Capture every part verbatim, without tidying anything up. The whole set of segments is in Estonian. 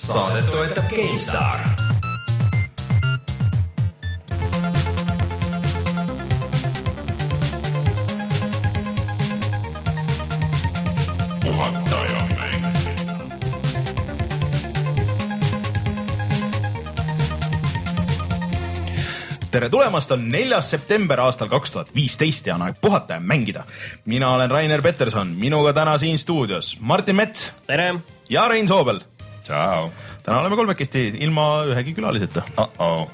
Saadet toetab GameStar. Tere tulemast, on neljas september aastal kaks tuhat viisteist ja on aeg puhata ja mängida. Mina olen Rainer Peterson, minuga täna siin stuudios Martin Mets. Tere! Ja Rein Soobel. Ciao! Täna oleme kolmekesti ilma ühegi külaliseta. Uh-oh.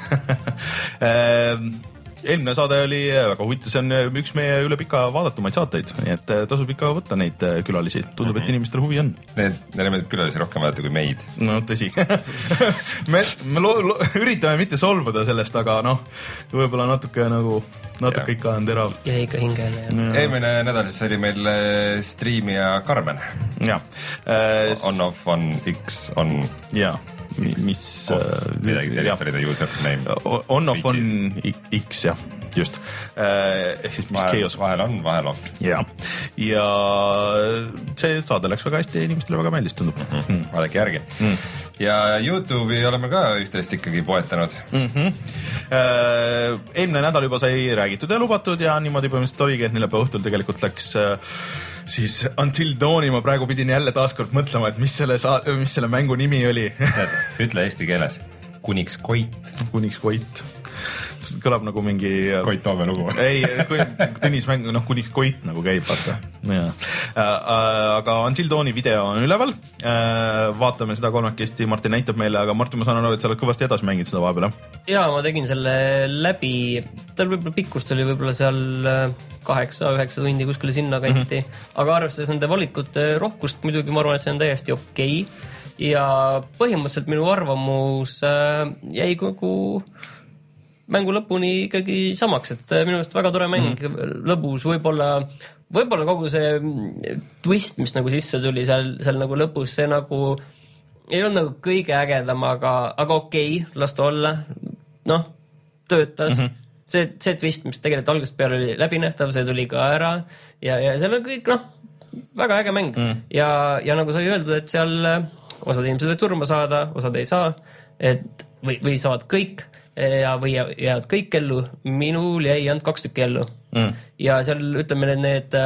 Eelmine saade oli väga huvitav, see on üks meie üle pika vaadatumaid saateid, nii et tasub ikka võtta neid külalisi. Tundub, mm-hmm. et inimestel huvi on. Need, neile meeldib külalisi rohkem vaadata kui meid. No tõsi. me me lo, lo, üritame mitte solvuda sellest, aga noh, võib-olla natuke nagu, natuke ja. Ikka on terav. Ja ikka hingele. Eelmine nädal siis oli meil striimija Carmen. Ja. Äh, on off, on X, on... Ja. mis oh, midagi sellist oli ta username on off on X jah, just ehk siis mis vahel, Chaos vahel on, vahel off ja, ja see saade läks väga hästi, inimestele väga meeldis tundub mm-hmm. mm. vaadake järgi mm. ja YouTube'i oleme ka üht-teist ikkagi poetanud mm-hmm. eelmine nädal juba sai räägitud ja lubatud ja niimoodi põhimõtteliselt oligi, et neljapäeva õhtul tegelikult läks siis Until Dawni ma praegu pidin jälle taaskord mõtlema, et mis selle, saa- mis selle mängu nimi oli. Ütle eesti keeles. Kuniks Koit. Kuniks Koit. Kõlab nagu mingi... Koit Toome lugu. Ei, Tõnis mäng, noh, Kuniks Koit nagu käib, vaata. Ja. Aga Until Dawni video on üleval. Vaatame seda kolmekesti, Martin näitab meile, aga Martin, ma saan aru, et sa oled kõvasti edasi mängid seda vahepeal. Jaa, ma tegin selle läbi. Tal võib-olla pikkust oli võib-olla seal kaheksa, üheksa tundi kuskile sinna kanti. Mm-hmm. Aga arvestades nende valikute rohkust, muidugi ma arvan, et see on täiesti okei. Ja põhimõtteliselt minu arvamus jäi kogu mängu lõpuni ikkagi samaks, et minu arust väga tore mäng, mm-hmm. lõbus, võib-olla, võib-olla kogu see twist, mis nagu sisse tuli seal, seal nagu lõpus, see nagu ei olnud nagu kõige ägedam, aga, aga okei, las ta olla, noh, töötas. Mm-hmm. See, see twist, mis tegelikult algusest peale oli läbinähtav, see tuli ka ära ja, ja seal on kõik, noh, väga äge mäng mm. ja, ja nagu sai öeldud, et seal osad inimesed võid surma saada, osad ei saa, et või, või saavad kõik ja, või jäävad kõik ellu, minul jäi ainult kaks tükki ellu mm. ja seal ütleme need, need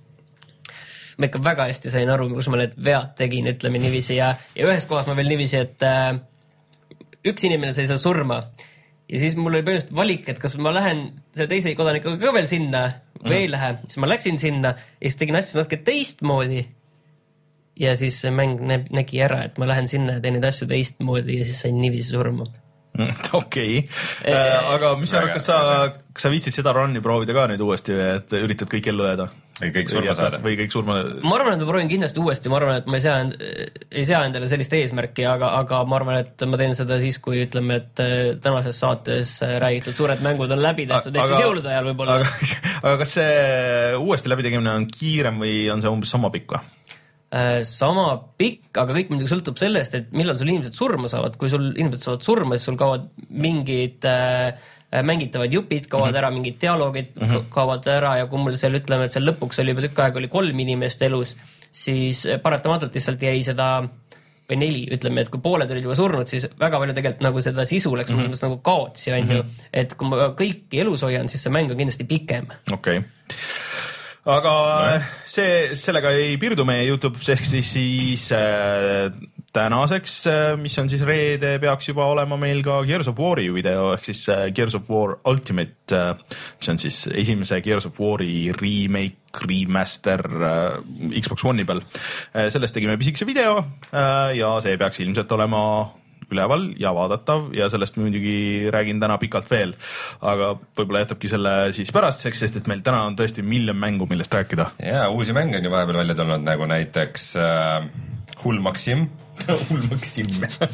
ma ikka väga hästi sain aru, kus ma need vead tegin, ütleme niiviisi ja, ja ühes kohas ma veel niiviisi, et äh, üks inimene sai seal surma ja siis mul oli põhimõtteliselt valik, et kas ma lähen selle teise kodanikuga ka veel sinna või mm. ei lähe. Siis ma läksin sinna ja siis tegin asju natuke teistmoodi. Ja siis see mäng nägi ära, et ma lähen sinna ja teen neid asju teistmoodi ja siis sain niiviisi surma. Okei, okay. äh, aga mis sa arvad, kas sa, kas sa viitsid seda run'i proovida ka nüüd uuesti, et üritad kõik ellu jääda? Või kõik surma saada? Või kõik surma... Ma arvan, et ma proovin kindlasti uuesti, ma arvan, et ma ei sea, ei sea endale sellist eesmärki, aga, aga ma arvan, et ma teen seda siis, kui ütleme, et tänases saates räägitud suured mängud on läbi tehtud, ehk siis jõulude ajal võib-olla. Aga, aga kas see uuesti läbitegemine on kiirem või on see umbes sama pikk või? Sama pikk, aga kõik muidugi sõltub sellest, et millal sul inimesed surma saavad. Kui sul inimesed saavad surma, siis sul kaovad mingid äh, mängitavad jupid, kaovad mm-hmm. ära mingid dialoogid, mm-hmm. kaovad ära ja kui mul seal ütleme, et seal lõpuks oli juba tükk aeg oli kolm inimest elus, siis paratamatult lihtsalt jäi seda või neli, ütleme, et kui pooled olid juba surnud, siis väga palju tegelikult nagu seda sisu läks mm-hmm. nagu kaotsi, on ju, mm-hmm. et kui ma kõiki elus hoian, siis see mäng on kindlasti pikem. Okei. Okay. Aga see, sellega ei piirdu meie YouTube, ehk siis, siis äh, tänaseks, äh, mis on siis reede, peaks juba olema meil ka Gears of War'i video, ehk siis äh, Gears of War Ultimate, äh, mis on siis esimese Gears of War'i remake, remaster äh, Xbox One'i peal. Äh, sellest tegime pisikese video äh, ja see peaks ilmselt olema üleval ja vaadatav ja sellest muidugi räägin täna pikalt veel, aga võib-olla jätabki selle siis pärastseks, sest et meil täna on tõesti miljon mängu, millest rääkida. Ja uusi mänge on ju vahepeal välja tulnud, nagu näiteks äh, Hull Maxim. Hull Maxim.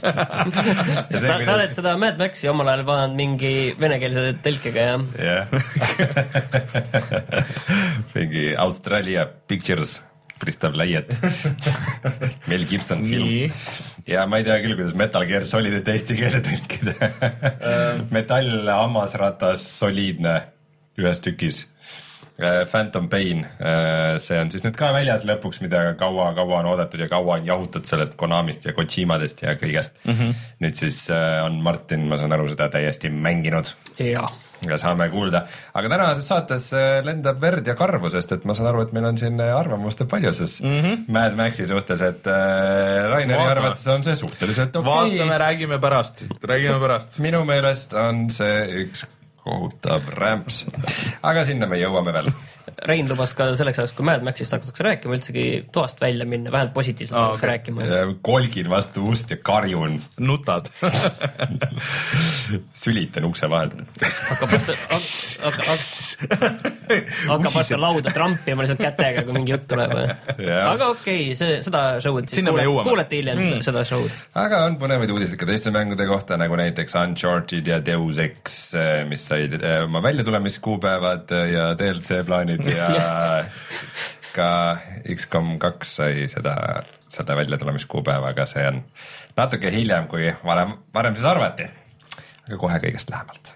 sa, sa oled seda Mad Maxi omal ajal vaadanud mingi venekeelse telkega, jah? Yeah. mingi Australia Pictures Pristav Läiet. Mel Gibson film. Nii. Ja ma ei tea küll, kuidas Metal Gear Solidit eesti keele tõlkida. Metall, hammasratas, soliidne ühes tükis. Phantom Pain, see on siis nüüd ka väljas lõpuks, mida kaua-kaua on oodatud ja kaua on jahutud sellest Konamist ja Kojimadest ja kõigest mm. -hmm. nüüd siis on Martin, ma saan aru, seda täiesti mänginud. Jaa. Ja saame kuulda, aga tänases saates lendab verd ja karvu, sest et ma saan aru, et meil on siin arvamuste paljuses mm -hmm. Mad Maxi suhtes, et äh, Raineri arvates on see suhteliselt okei okay.. vaatame, räägime pärast, räägime pärast. Minu meelest on see üks kohutav rämps, aga sinna me jõuame veel. Rein lubas ka selleks ajaks, kui Mad Maxist hakatakse rääkima, üldsegi toast välja minna, vähemalt positiivselt ah, hakatakse okay. rääkima. Kolgin vastu ust ja karjun. Nutad. Sülitan ukse vahelt. Hakkab vastu, hakkab vastu lauda trampima lihtsalt kätega, kui mingi jutt tuleb. Aga okei, okay, see, seda show'd siis kuulete, kuulete hiljem mm. seda show'd. Aga on põnevaid uudiseid ka teiste mängude kohta, nagu näiteks Uncharted ja Deus Ex, mis said oma väljatulemiskuupäevad ja D L C plaanid ja ka X COM kaks sai seda, seda väljatulemiskuupäeva, aga see on natuke hiljem, kui varem, varem siis arvati. Aga kohe kõigest lähemalt.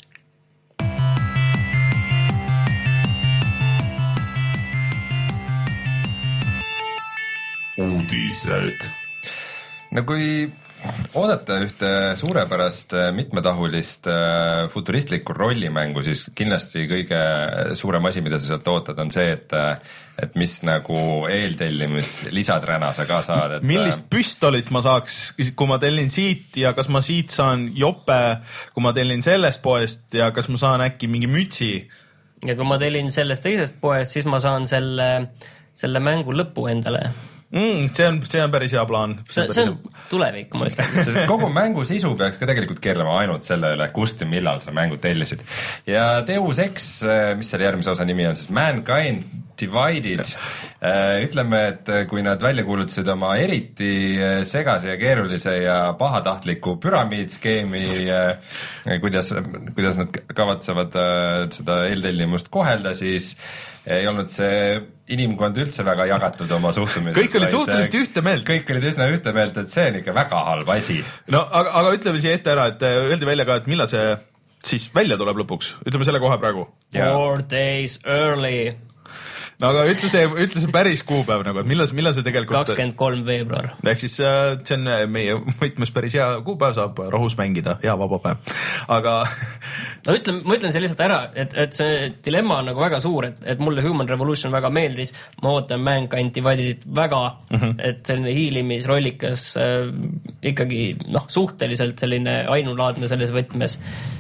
Uudised. No kui oodata ühte suurepärast mitmetahulist futuristlikku rollimängu, siis kindlasti kõige suurem asi, mida sa sealt ootad, on see, et, et mis nagu eeltellimis lisaträna sa ka saad. Et millist püstolit ma saaks, kui ma tellin siit ja kas ma siit saan jope, kui ma tellin sellest poest ja kas ma saan äkki mingi mütsi? Ja kui ma tellin sellest teisest poest, siis ma saan selle, selle mängu lõpu endale. Mm, see on, see on päris hea plaan. See, see on tulevik, ma ütlen. Sest kogu mängu sisu peaks ka tegelikult keerlema ainult selle üle, kust ja millal sa mängu tellisid. Ja Deus Ex, mis selle järgmise osa nimi on, siis Mankind Divided. Ütleme, et kui nad välja kuulutasid oma eriti segase ja keerulise ja pahatahtliku püramiidskeemi, kuidas, kuidas nad kavatsevad seda eeltellimust kohelda, siis ei olnud see inimkond üldse väga jagatud oma suhtumises. Kõik olid suhteliselt ühte meelt. Kõik olid üsna ühte meelt, et see on ikka väga halb asi. No aga, aga ütleme siia ette ära, et öeldi välja ka, et millal see siis välja tuleb lõpuks. Ütleme selle kohe praegu. Four days early. No aga ütle see, ütle see päris kuupäev nagu, et millal, millal see tegelikult kakskümmend kolm veebruar. Ehk siis see on meie võtmes päris hea kuupäev, saab rahus mängida, hea vaba päev. Aga no ütlen, ma ütlen see lihtsalt ära, et, et see dilemma on nagu väga suur, et, et mulle Human Revolution väga meeldis, ma ootan Mankind Dividedit väga, mm-hmm. et selline hiilimisrollikas äh, ikkagi noh, suhteliselt selline ainulaadne selles võtmes.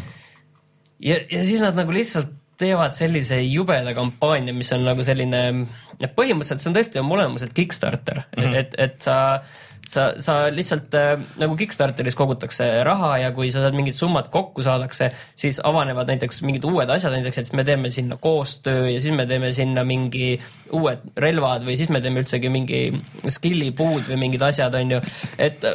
Ja, ja siis nad nagu lihtsalt teevad sellise jubeda kampaania, mis on nagu selline, põhimõtteliselt see on tõesti on olemuselt Kickstarter, mm-hmm. et, et sa, sa, sa lihtsalt nagu Kickstarteris kogutakse raha ja kui sa saad mingid summad kokku saadakse, siis avanevad näiteks mingid uued asjad, näiteks, et me teeme sinna koostöö ja siis me teeme sinna mingi uued relvad või siis me teeme üldsegi mingi skillipuud või mingid asjad, on ju, et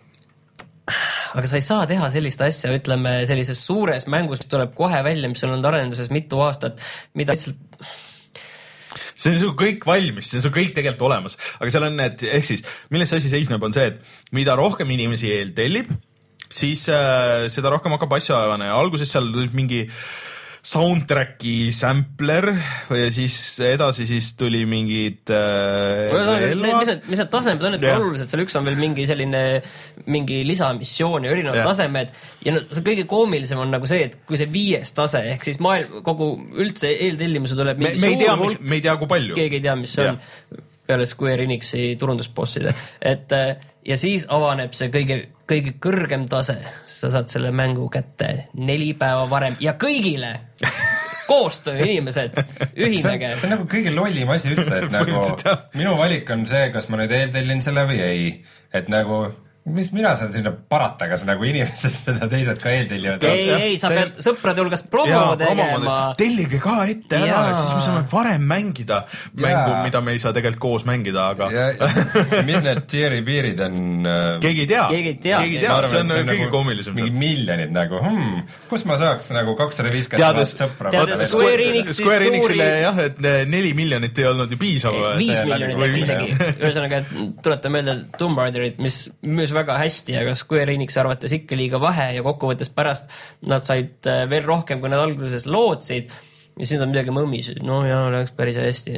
aga sa ei saa teha sellist asja, ütleme, sellises suures mängus, mis tuleb kohe välja, mis on olnud arenduses mitu aastat, mida lihtsalt see on su kõik valmis, see on su kõik tegelikult olemas, aga seal on need, ehk siis, milles see asi seisneb, on see, et mida rohkem inimesi eeltellib, siis äh, seda rohkem hakkab asjaajane. Alguses seal mingi soundtracki sampler ja siis edasi siis tuli mingid äh, mis need, mis need tasemed on, et yeah. oluliselt seal üks on veel mingi selline mingi lisamissioon ja erinevad yeah. tasemed ja no, see kõige koomilisem on nagu see, et kui see viies tase ehk siis maailm, kogu üldse eeltellimuse tuleb mingi me, me, suur tea, hulk, me ei tea, kui palju. Keegi ei tea, mis see yeah. on peale Square Enixi turundusbosside, et ja siis avaneb see kõige, kõige kõrgem tase, sa saad selle mängu kätte neli päeva varem ja kõigile koostöö inimesed, ühinege. See, see on nagu kõige lollim asi üldse, et nagu minu valik on see, kas ma nüüd eeltellin selle või ei, et nagu mis mina saan sinna parata, kas nagu inimesed seda teised ka eeltellivad? Ei, ei, sa see... pead sõprade hulgas promo tegema. Tellige ka ette ära, siis me saame varem mängida mängu, ja. Mida me ei saa tegelikult koos mängida, aga ja, mis need tieri piirid on? Keegi ei tea. Keegi ei tea. Keegi ei tea, see on, see on kõige nagu, koomilisem. Mingi miljonid nagu, hmm, kus ma saaks nagu kakssada viiskümmend sõpra? Teades Square Enixi Square Enixile jah, et neli miljonit ei olnud ju piisav. Viis miljonit ei isegi. Ühesõnaga, tulete meelde Tomb Raiderit, mis müüs väga hästi, aga Square Enixi arvates ikka liiga vahe ja kokkuvõttes pärast nad said veel rohkem, kui nad alguses lootsid ja siis on midagi mõmmis, no jaa, läks päris hästi.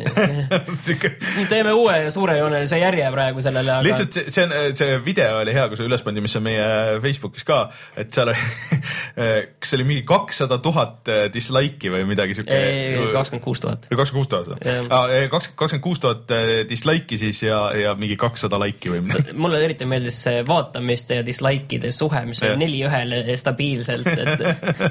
Teeme uue suurejoonelise järje praegu sellele. Aga... lihtsalt see, see, on, see video oli hea, kui see üles pandi, mis on meie Facebookis ka, et seal oli, kas oli mingi kakssada tuhat dislike'i või midagi siuke? kakskümmend kuus tuhat. kakskümmend kuus tuhat. kakskümmend kuus tuhat dislike'i siis ja, ja mingi kakssada like'i või midagi. Mulle eriti meeldis see vaatamiste ja dislike'ide suhe, mis on neli ühele stabiilselt. Et...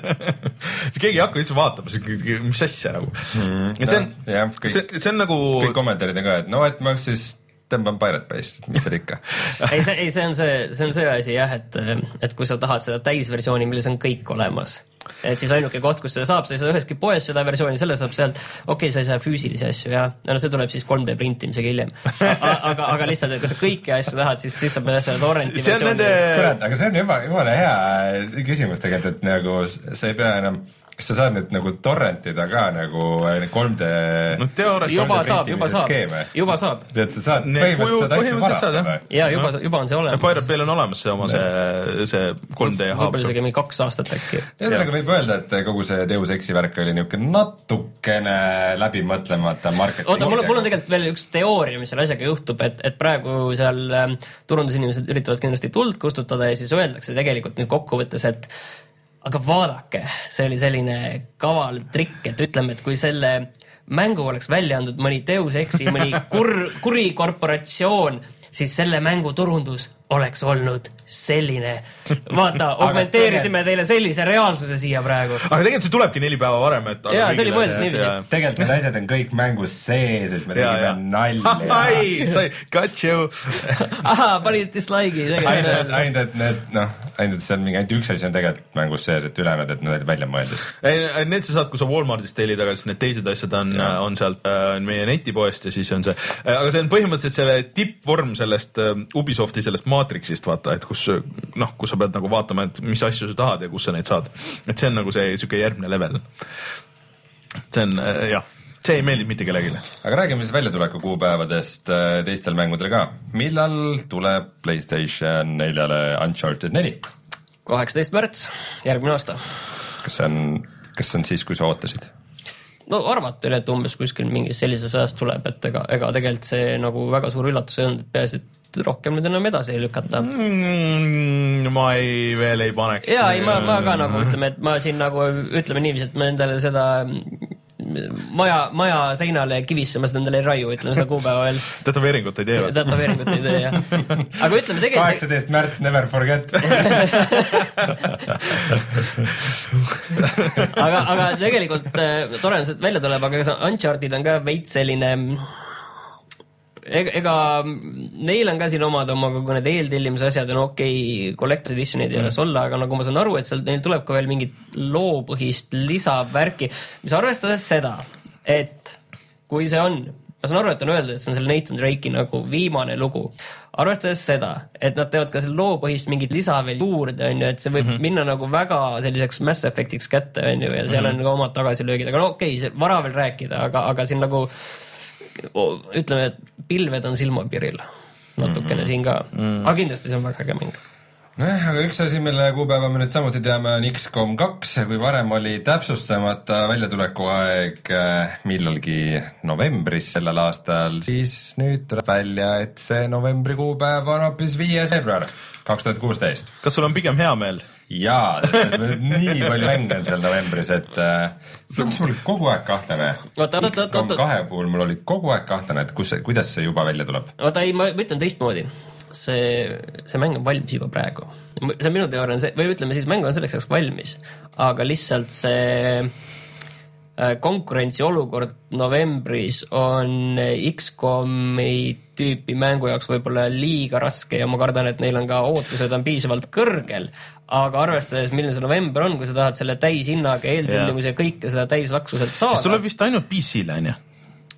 see keegi ei hakka üldse vaatama, mis asja nagu mm,. See on, ja, kõik, see, see on nagu kõik kommentaarid ka, et no, et ma siis tõmban Pirate Bay'st, et mis seal ikka. ei, see, ei, see on see, see on see asi jah, et, et kui sa tahad seda täisversiooni, milles on kõik olemas, et siis ainuke koht, kus seda saab, sa ei saa üheski poes seda versiooni, selle saab sealt, okei okay,, sa ei saa füüsilisi asju ja no see tuleb siis kolm D printimisega hiljem. aga, aga lihtsalt, et kui sa kõiki asju tahad, siis, siis saab seda torrenti versiooni. Nende... Kurat, aga see on juba, juba hea küsimus tegelikult, et nagu sa ei pea enam kas sa saad nüüd nagu torrentida ka nagu kolm D no, juba saab, juba saab, juba saab. Nii et sa saad põhimõtteliselt seda asju varastada. Jaa, juba, juba on see olemas. Pirate Bay'l on olemas see oma see, see kolm D haab. Võib-olla isegi mingi kaks aastat äkki. Ja sellega võib öelda, et kogu see Deus Exi värk oli niisugune natukene läbimõtlemata marketing. Oota, mul, mul on tegelikult veel üks teooria, mis selle asjaga juhtub, et, et praegu seal turundusinimesed üritavad kindlasti tuld kustutada ja siis öeldakse tegelikult nüüd kokkuvõttes, et aga vaadake, see oli selline kaval trikk, et ütleme, et kui selle mängu oleks välja andnud mõni Deus Exi, mõni kur, kuri korporatsioon, siis selle mängu turundus oleks olnud selline. Vaata, augmenteerisime teile sellise reaalsuse siia praegu. Aga tegelikult see tulebki neli päeva varem. Et jaa, see oli mõeldud niiviisi. Tegelikult need asjad on kõik mängus sees, et me tegime nalja. Ai, sai, got you. Aha, panid dislike'i. Ainult, ainult, et need, noh, ainult, see on mingi ainult üks asi on tegelikult mängus sees, et ülejäänud, et need välja mõeldus. Need sa saad, kui sa Walmartist tellid, aga siis need teised asjad on, on sealt on meie netipoest ja siis on see. Aga see on põhimõtteliselt selle tippvorm sellest Ubisofti, sellest Matrixist, vaata, et kus, noh, kus sa pead nagu vaatama, et mis asju sa tahad ja kus sa neid saad. Et see on nagu see süke järgmine level. See on, jah, see ei meeldib mitte kellegile. Aga räägime siis väljatuleku kuupäevadest teistel mängudel ka. Millal tuleb PlayStation neljale Uncharted neli? kaheksateist märts, järgmine aasta. Kas see on, kas see on siis, kui sa ootasid? No arvata üle, et umbes kuskil mingi sellises ajast tuleb, et ega, ega tegelikult see nagu väga suur üllatus ei olnud, et peaasi, et rohkem nüüd enam edasi ei lükata. Mm, ma ei, veel ei paneks. Jaa, ei, ma, ma ka nagu ütleme, et ma siin nagu ütleme niiviisi, et ma endale seda maja, maja seinale kivisse ma seda endale ei raiu, ütleme seda kuupäeva veel. Tätoveeringut ei tee. Tätoveeringut ei tee, jah. Aga ütleme tegelikult... kaheksateist märts, never forget. aga, aga tegelikult tore on see, et välja tuleb, aga Uncharted on ka veits selline... Ega neil on ka siin omad oma kogu need eeltellimise asjad on okei, okay, collector's editionid ei ole mm. olla, aga nagu ma saan aru, et seal neil tuleb ka veel mingit loopõhist lisavärki, mis arvestades seda, et kui see on, ma saan aru, et on öeldud, et see on selle Nathan Drake'i nagu viimane lugu, arvestades seda, et nad teevad ka selle loopõhist mingit lisa veel juurde, on ju, et see võib mm -hmm. minna nagu väga selliseks Mass Effectiks kätte, on ju, ja seal mm -hmm. on nagu omad tagasilöögid, aga no okei okay,, see vara veel rääkida, aga, aga siin nagu ütleme, et pilved on silmapiril natukene mm-hmm. siin ka, aga kindlasti see on väga äge mäng. Nojah, aga üks asi, mille kuupäeva me nüüd samuti teame, on X COM kaks, kui varem oli täpsustamata väljatuleku aeg millalgi novembris sellel aastal, siis nüüd tuleb välja, et see novembri kuupäev on hoopis viies veebruar kaks tuhat kuusteist. Kas sul on pigem hea meel? Jaa, nii palju mänge on seal novembris, et see on mul kogu aeg kahtlane. X COM kahe puhul mul oli kogu aeg kahtlane, et kus, kuidas see juba välja tuleb. Oota, ei, ma ütlen teistmoodi. See, see mäng on valmis juba praegu. See on minu teooria on see, või ütleme siis, mäng on selleks ajaks valmis, aga lihtsalt see konkurentsi olukord novembris on X COM-i tüüpi mängu jaoks võib-olla liiga raske ja ma kardan, et neil on ka ootused on piisavalt kõrgel, aga arvestades, milline see november on, kui sa tahad selle täishinnaga eeltellimus ja kõike seda täislaksuselt saada. See tuleb vist ainult P C-le, on ju?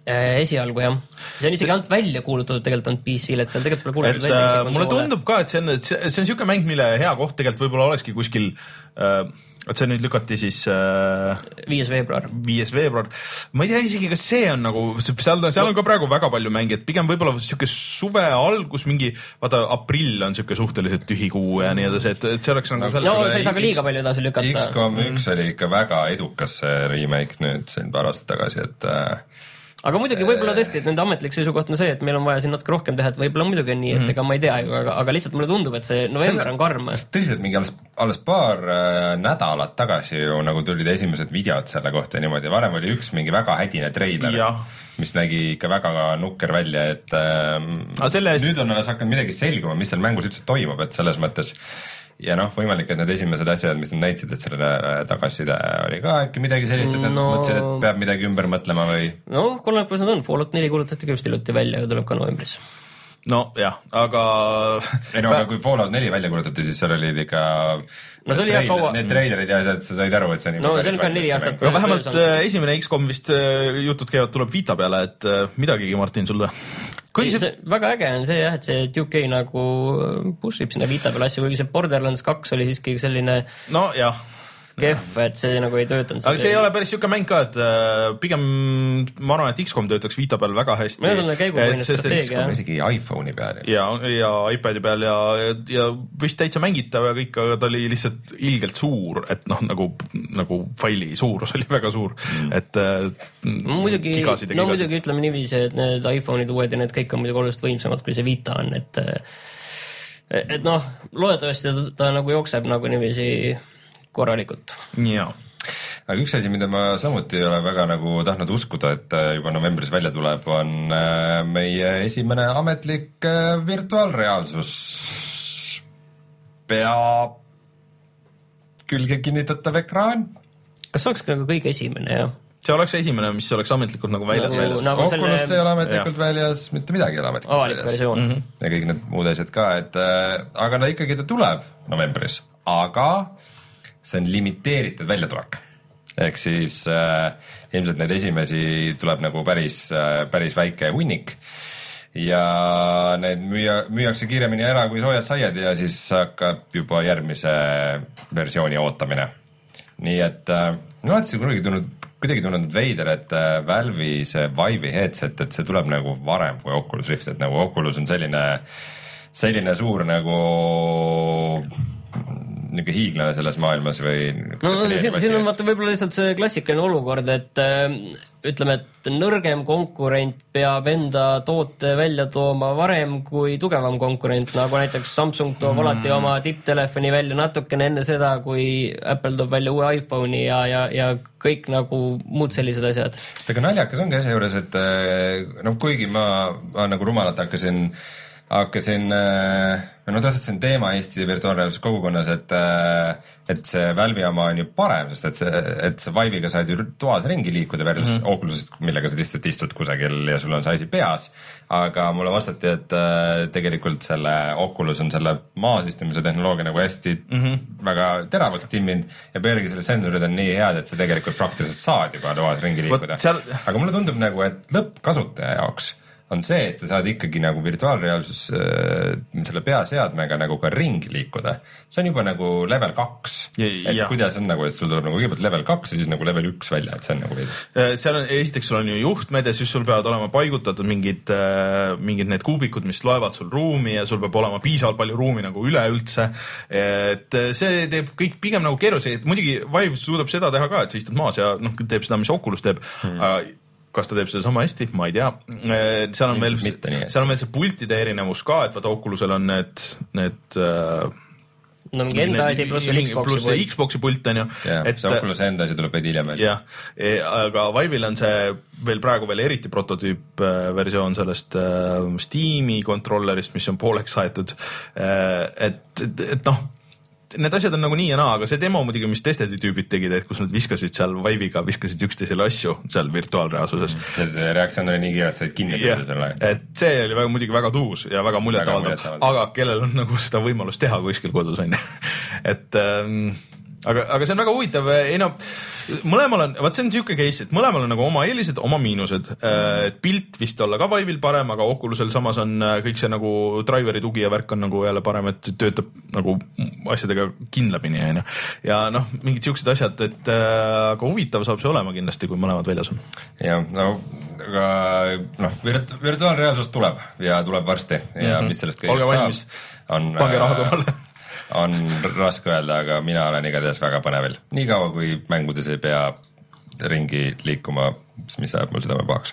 esialgu jah, see on isegi ainult välja kuulutatud tegelikult on P C-l, et seal tegelikult pole kuulutatud välja. Mulle tundub ka, et see on, see, see on siuke mäng, mille hea koht tegelikult võib-olla olekski kuskil äh, et see nüüd lükati siis äh, viies veebruar. viies veebruar. Ma ei tea isegi, kas see on nagu, seal, seal on ka praegu väga palju mängi, et pigem võib-olla siuke suve algus, mingi, vaata aprill on siuke suhteliselt tühi kuu ja nii edasi, et, et see oleks nagu... No, no see ei saa ka liiga palju edasi lükata. X COM üks oli ikka väga edukas see remake nüüd siin paar aastat tagasi, et... Aga muidugi võib-olla tõesti, et nende ametlik seisukoht on see, et meil on vaja siin natuke rohkem teha, et võib-olla muidugi on nii, et ega ma ei tea ju, aga, aga lihtsalt mulle tundub, et see november on karm. Tõsiselt mingi alles, alles paar äh, nädalat tagasi ju nagu tulid esimesed videod selle kohta niimoodi, varem oli üks mingi väga hädine treiler, mis nägi ikka väga nukker välja, et äh, eest... nüüd on alles hakanud midagi selguma, mis seal mängus üldse toimub, et selles mõttes ja noh, võimalik, et need esimesed asjad, mis nad näitasid, et selle tagasiside oli ka äkki midagi sellist, et nad no... mõtlesid, et peab midagi ümber mõtlema või? No, kolmekümne kuidas nad on, Fallout neli kuulutati ka just iluti välja ja tuleb ka novembris. No jah, aga... ei no, aga kui Fallout neli välja kuulutati, siis seal olid ikka... No see oli jah kaua... Need treilerid ja asjad, sa said aru, et see on... No see on ka neli aastat... Aga vähemalt esimene X COM vist jutud käivad tuleb Vita peale, et midagigi, Martin, sulle... See... See, väga äge on see jah, et see two K nagu pushib sinna Vita peale asju, kuigi see Borderlands kaks oli siiski selline no jah kehv, et see nagu ei töötanud. Aga see ei ole päris siuke mäng ka, et äh, pigem ma arvan, et X COM töötaks Vita peal väga hästi. Meil on käigupõhine strateegia. Isegi iPhone'i peal. Ja, ja iPadi peal ja, ja vist täitsa mängitav ja kõik, aga ta oli lihtsalt ilgelt suur, et noh, nagu, nagu faili suurus oli väga suur, mm. et no, muidugi, gigasid ja no, gigasid. Muidugi ütleme niiviisi, et need iPhone'id uued ja need kõik on muidugi oluliselt võimsamad, kui see Vita on, et et noh, loodetavasti ta, ta nagu jookseb nagu niiviisi korralikult. Jaa. Aga üks asi, mida ma samuti ei ole väga nagu tahtnud uskuda, et juba novembris välja tuleb, on meie esimene ametlik virtuaalreaalsus pea külge kinnitatav ekraan. Kas see oleks nagu kõige esimene, jah? See oleks esimene, mis oleks ametlikult nagu väljas nagu, väljas. Nagu Oculus selle... ei ole ametlikult ja. väljas, mitte midagi ei ole ametlikult avalik väljas. Versioon. Mm-hmm. Ja kõik need muud asjad ka, et aga no ikkagi ta tuleb novembris, aga see on limiteeritud väljatulek. Ehk siis äh, ilmselt need esimesi tuleb nagu päris, äh, päris väike hunnik ja need müüa, müüakse kiiremini ära kui soojad saiad ja siis hakkab juba järgmise versiooni ootamine. Nii et äh, no et see kunagi tulnud, kuidagi tulnud veider, et äh, Valve'i see Vive'i headset, et see tuleb nagu varem kui Oculus Rift, et nagu Oculus on selline, selline suur nagu niisugune hiiglane selles maailmas või... No siin, siin on vaata võib-olla lihtsalt see klassikaline olukord, et äh, ütleme, et nõrgem konkurent peab enda toote välja tooma varem kui tugevam konkurent, nagu näiteks Samsung toob mm. alati oma tipptelefoni välja natukene enne seda, kui Apple toob välja uue iPhone'i ja, ja, ja kõik nagu muud sellised asjad. Aga naljakas ongi asja juures, et no kuigi ma, ma nagu rumalalt hakkasin hakkasin, no tõesti see on teema Eesti virtuaalreaalsus kogukonnas, et, et see Valve'i oma on ju parem, sest et see, et see Vive'iga saad ju toas ringi liikuda versus mm -hmm. Oculusest, millega sa lihtsalt istud kusagil ja sul on see asi peas. Aga mulle vastati, et tegelikult selle Oculus on selle maasistumise tehnoloogia nagu hästi mm -hmm. väga teravalt timminud ja pealegi selle sensorid on nii head, et sa tegelikult praktiliselt saad juba toas ringi liikuda. Seal... Aga mulle tundub nagu, et lõppkasutaja jaoks on see, et sa saad ikkagi nagu virtuaalreaalsus äh, selle peaseadmega nagu ka ringi liikuda. See on juba nagu level kaks. Et ja. Kuidas on nagu, et sul tuleb nagu kõigepealt level kaks ja siis nagu level üks välja, et see on nagu veidi. Seal on, esiteks sul on ju juhtmed ja siis sul peavad olema paigutatud mingid, mingid need kuubikud, mis loevad sul ruumi ja sul peab olema piisavalt palju ruumi nagu üleüldse. Et see teeb kõik pigem nagu keerulise, et muidugi Vive suudab seda teha ka, et sa istud maas ja noh, teeb seda, mis Oculus teeb. Hmm. Kas ta teeb seda sama hästi, ma ei tea. Seal on, veel, seal on veel see pultide erinevus ka, et vaata Oculusel on need, need no mingi enda asi pluss veel Xboxi pult. Pluss Xboxi pult on ju. Ja, et, see Oculus enda asi tuleb veidi hiljem. Jah, aga Vive'il on see veel praegu veel eriti prototüüp versioon sellest Steam'i kontrollerist, mis on pooleks saetud. Et, et, et noh, need asjad on nagu nii ja naa, aga see demo muidugi, mis Destiny tüübid tegid, et kus nad viskasid seal Vive'iga, viskasid üksteisele asju seal virtuaalreaalsuses. Ja see reaktsioon oli nii kiire, et said kinni püüda selle. Et see oli väga, muidugi väga tuus ja väga muljetavaldav, aga kellel on nagu seda võimalust teha kuskil kodus on. et ähm, aga, aga see on väga huvitav, ei no mõlemal on, vaat see on siuke case, et mõlemal on nagu oma eelised, oma miinused, et pilt vist olla ka Vive'il parem, aga Oculusel samas on kõik see nagu driveri tugi ja värk on nagu jälle parem, et töötab nagu asjadega kindlamini, on ju. Ja noh, mingid siuksed asjad, et aga huvitav saab see olema kindlasti, kui mõlemad väljas on. Ja no, aga noh, virtu- virtuaalreaalsus tuleb ja tuleb varsti ja mm-hmm. mis sellest kõigest saab, on pange raha kõrvale on raske öelda, aga mina olen igatahes väga põnevil. Nii kaua, kui mängudes ei pea ringi liikuma, mis ajab mul südame pahaks.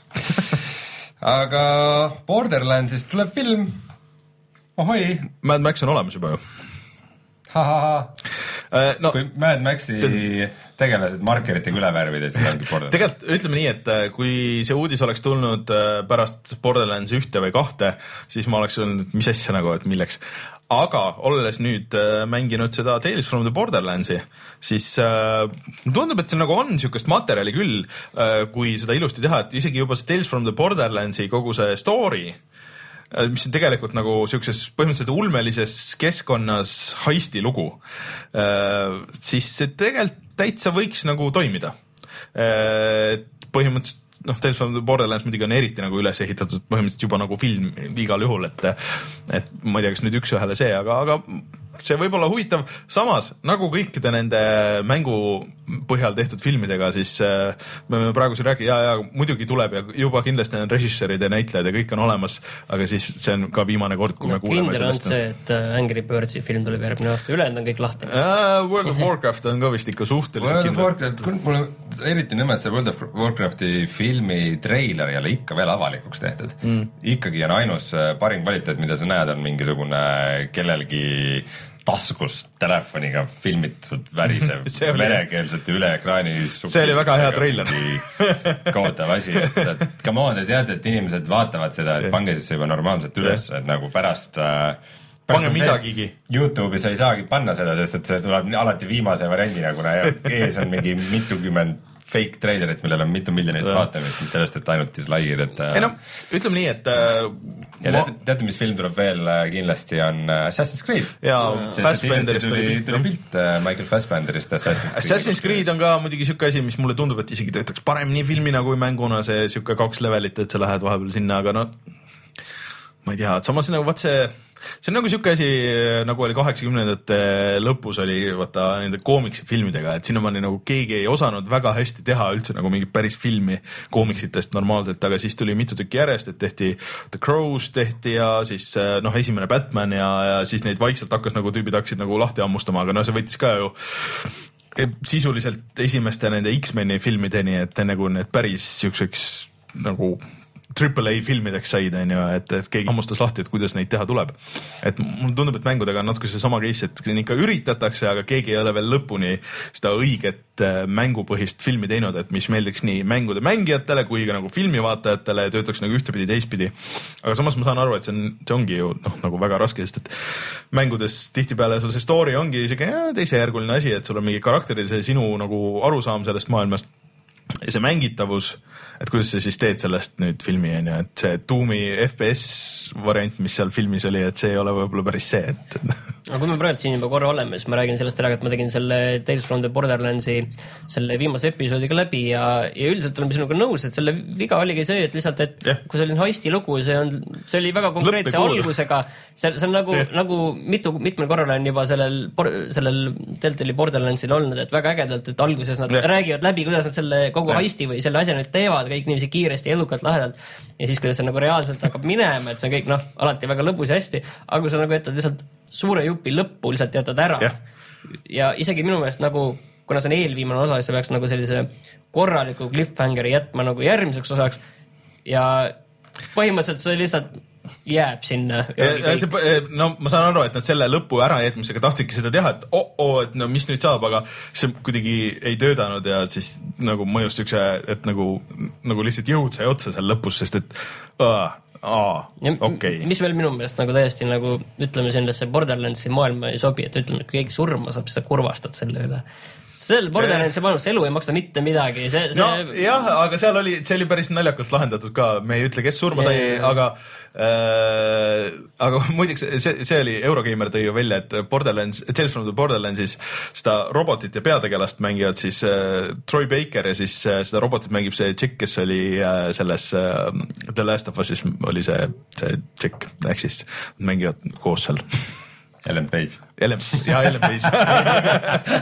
Aga Borderlandsist tuleb film. Ohoi! Mad Max on olemas juba ju. Ha-ha-ha. No, kui Mad Maxi tegelased markeritega üle värvid, siis ongi Borderlands. Tegelikult ütleme nii, et kui see uudis oleks tulnud pärast Borderlands ühte või kahte, siis ma oleks öelnud, et mis asja nagu, et milleks. Aga olles nüüd mänginud seda Tales from the Borderlandsi, siis äh, tundub, et see nagu on niisugust materjali küll, äh, kui seda ilusti teha, et isegi juba see Tales from the Borderlandsi kogu see story, mis on tegelikult nagu siukses põhimõtteliselt ulmelises keskkonnas heisti lugu, siis see tegelikult täitsa võiks nagu toimida. Põhimõtteliselt noh, Tales from the Borderlands muidugi on eriti nagu üles ehitatud põhimõtteliselt juba nagu film igal juhul, et, et ma ei tea, kas nüüd üks ühele see, aga, aga see võib olla huvitav. Samas, nagu kõikide nende mängu põhjal tehtud filmidega, siis äh, me võime praegu siin rääkida, ja, ja muidugi tuleb ja juba kindlasti on režissöörid ja näitlejad ja kõik on olemas, aga siis see on ka viimane kord, kui no, me kuuleme kindel sellest. Kindel on see, et Angry Birdsi film tuleb järgmine aasta, ülejäänud on kõik lahti. Uh, World of Warcraft on ka vist ikka suhteliselt kindel. World of Warcraft, mulle eriti nõme, et see World of Warcrafti filmi treiler ei ole ikka veel avalikuks tehtud. Mm. Ikkagi on ainus parim kvaliteet, mida sa näed, on mingisugune kellelgi taskus telefoniga filmitud värisev verekeelsete üle ekraani see oli väga hea treiler kohutav asi, et, et come on, te teate, et inimesed vaatavad seda, et pange siis juba normaalselt üles, et nagu pärast pange midagigi. YouTube'is ei saagi panna seda, sest et see tuleb alati viimase variandina, kuna ees on mingi mitukümmend fake trailerit, millel on mitu miljonit vaatamist, mis sellest, et ainult dislaigid, et ei no, ütleme nii, et äh, ja ma... teate, teate, mis film tuleb veel kindlasti on Assassin's Creed ja Fassbenderist tuli, tuli pilt Michael Fassbenderist Assassin's Creed Assassin's Creed on ka muidugi siuke asi, mis mulle tundub, et isegi töötaks parem nii filmina kui mänguna, see siuke kaks levelit, et sa lähed vahepeal sinna, aga no ma ei tea, et samas nagu vaat see see on nagu siuke asi, nagu oli kaheksakümnendate lõpus oli vaata nende koomiksifilmidega, et sinnamaani nagu keegi ei osanud väga hästi teha üldse nagu mingit päris filmi koomiksitest normaalselt, aga siis tuli mitu tükki järjest, et tehti The Crows tehti ja siis noh, esimene Batman ja, ja siis neid vaikselt hakkas nagu tüübid hakkasid nagu lahti hammustama, aga no see võttis ka ju sisuliselt esimeste nende X-meni filmideni, et enne kui need päris siukseks nagu triple A filmideks said, on ju, et, et keegi hammustas lahti, et kuidas neid teha tuleb. Et mulle tundub, et mängudega on natuke see sama case, et ikka üritatakse, aga keegi ei ole veel lõpuni seda õiget mängupõhist filmi teinud, et mis meeldiks nii mängude mängijatele kui ka nagu filmivaatajatele ja töötaks nagu ühtepidi teistpidi. Aga samas ma saan aru, et see, on, see ongi ju noh, nagu väga raske, sest et mängudes tihtipeale sul see story ongi isegi ja, teisejärguline asi, et sul on mingi karakterid, see sinu nagu arusaam sellest maailmast ja see mängitavus, et kuidas sa siis teed sellest nüüd filmi, on ju, et see Doomi F P S variant, mis seal filmis oli, et see ei ole võib-olla päris see, et aga kui me praegu siin juba korra oleme, siis ma räägin sellest ära, et ma tegin selle Tales from the Borderlandsi selle viimase episoodiga läbi ja, ja üldiselt oleme sinuga nõus, et selle viga oligi see, et lihtsalt, et yeah. kui see oli heisti lugu, see on, see oli väga konkreetse algusega, see, see on nagu, yeah. nagu mitu, mitmel korral on juba sellel, sellel Telltale'i Borderlandsil olnud, et väga ägedalt, et alguses nad yeah. räägivad läbi, kuidas nad selle kogu yeah. heisti või selle asja nüüd teevad, kõik niiviisi kiiresti, edukalt, lahedalt ja siis, kuidas see nagu reaalselt hakkab minema, et see on kõik, noh, alati väga lõbus ja hästi, aga kui sa nagu jätad lihtsalt suure jupi lõppu lihtsalt jätad ära yeah. ja isegi minu meelest nagu, kuna see on eelviimane osa, siis sa peaks nagu sellise korraliku cliffhangeri jätma nagu järgmiseks osaks ja põhimõtteliselt see lihtsalt jääb sinna. No ma saan aru, et nad selle lõpu ärajätmisega tahtsidki seda teha, et oh, oh, et no mis nüüd saab, aga see kuidagi ei töödanud ja siis nagu mõjus siukse, et nagu, nagu lihtsalt jõud sai otsa seal lõpus, sest et uh, aa, okei. Mis veel minu meelest nagu täiesti nagu ütleme sellesse Borderlandsi maailma ei sobi, et ütleme, et kui keegi surma saab, siis sa kurvastad selle üle. seal Borderlandsi maailmas elu ei maksa mitte midagi, see, see... No, jah, aga seal oli, see oli päris naljakalt lahendatud ka, me ei ütle, kes surma sai, aga äh, aga muideks see, see oli, Eurogeimer tõi ju välja, et Borderlands, Tales from the Borderlandsis seda robotit ja peategelast mängivad siis äh, Troy Baker ja siis äh, seda robotit mängib see tšikk, kes oli äh, selles äh, The Last of Usis oli see, see tšikk, ehk siis mängivad koos seal Ellen Page. Ellen, ja Ellen Page.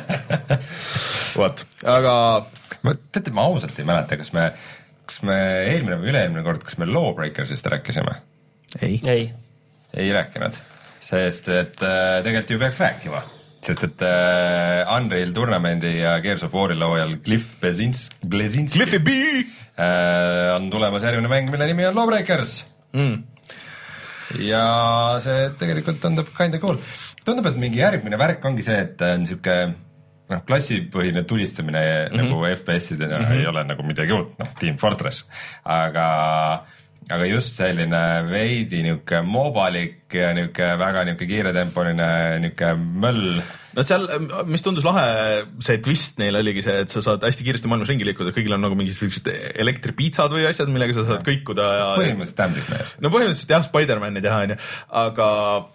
Vot, aga... Ma, teate, ma ausalt ei mäleta, kas me, kas me eelmine või üle-eelmine kord, kas me Lawbreakersist rääkisime? Ei. Ei. Ei rääkinud, sest et äh, tegelikult ju peaks rääkima. Sest et äh, Unreal Tournamendi ja Gears of War'i loojal Cliff Blesinski, Blesinski Cliffy B! Äh, on tulemas järgmine mäng, mille nimi on Lawbreakers. Mm. Ja see tegelikult tundub kinda cool. Tundub, et mingi järgmine värk ongi see, et on siuke noh, klassipõhine tulistamine mm-hmm. nagu F P S-idena mm-hmm. ei ole nagu midagi uut, noh, Team Fortress. Aga, aga just selline veidi niuke mobalik ja niuke väga niuke kiiretempoline niuke möll. No seal, mis tundus lahe, see twist neil oligi see, et sa saad hästi kiiresti maailmas ringi liikuda, kõigil on nagu mingid sellised elektripiitsad või asjad, millega sa saad kõikuda ja... Põhimõtteliselt tämlis mees. No põhimõtteliselt jah, Spider-Mani teha, on ju, aga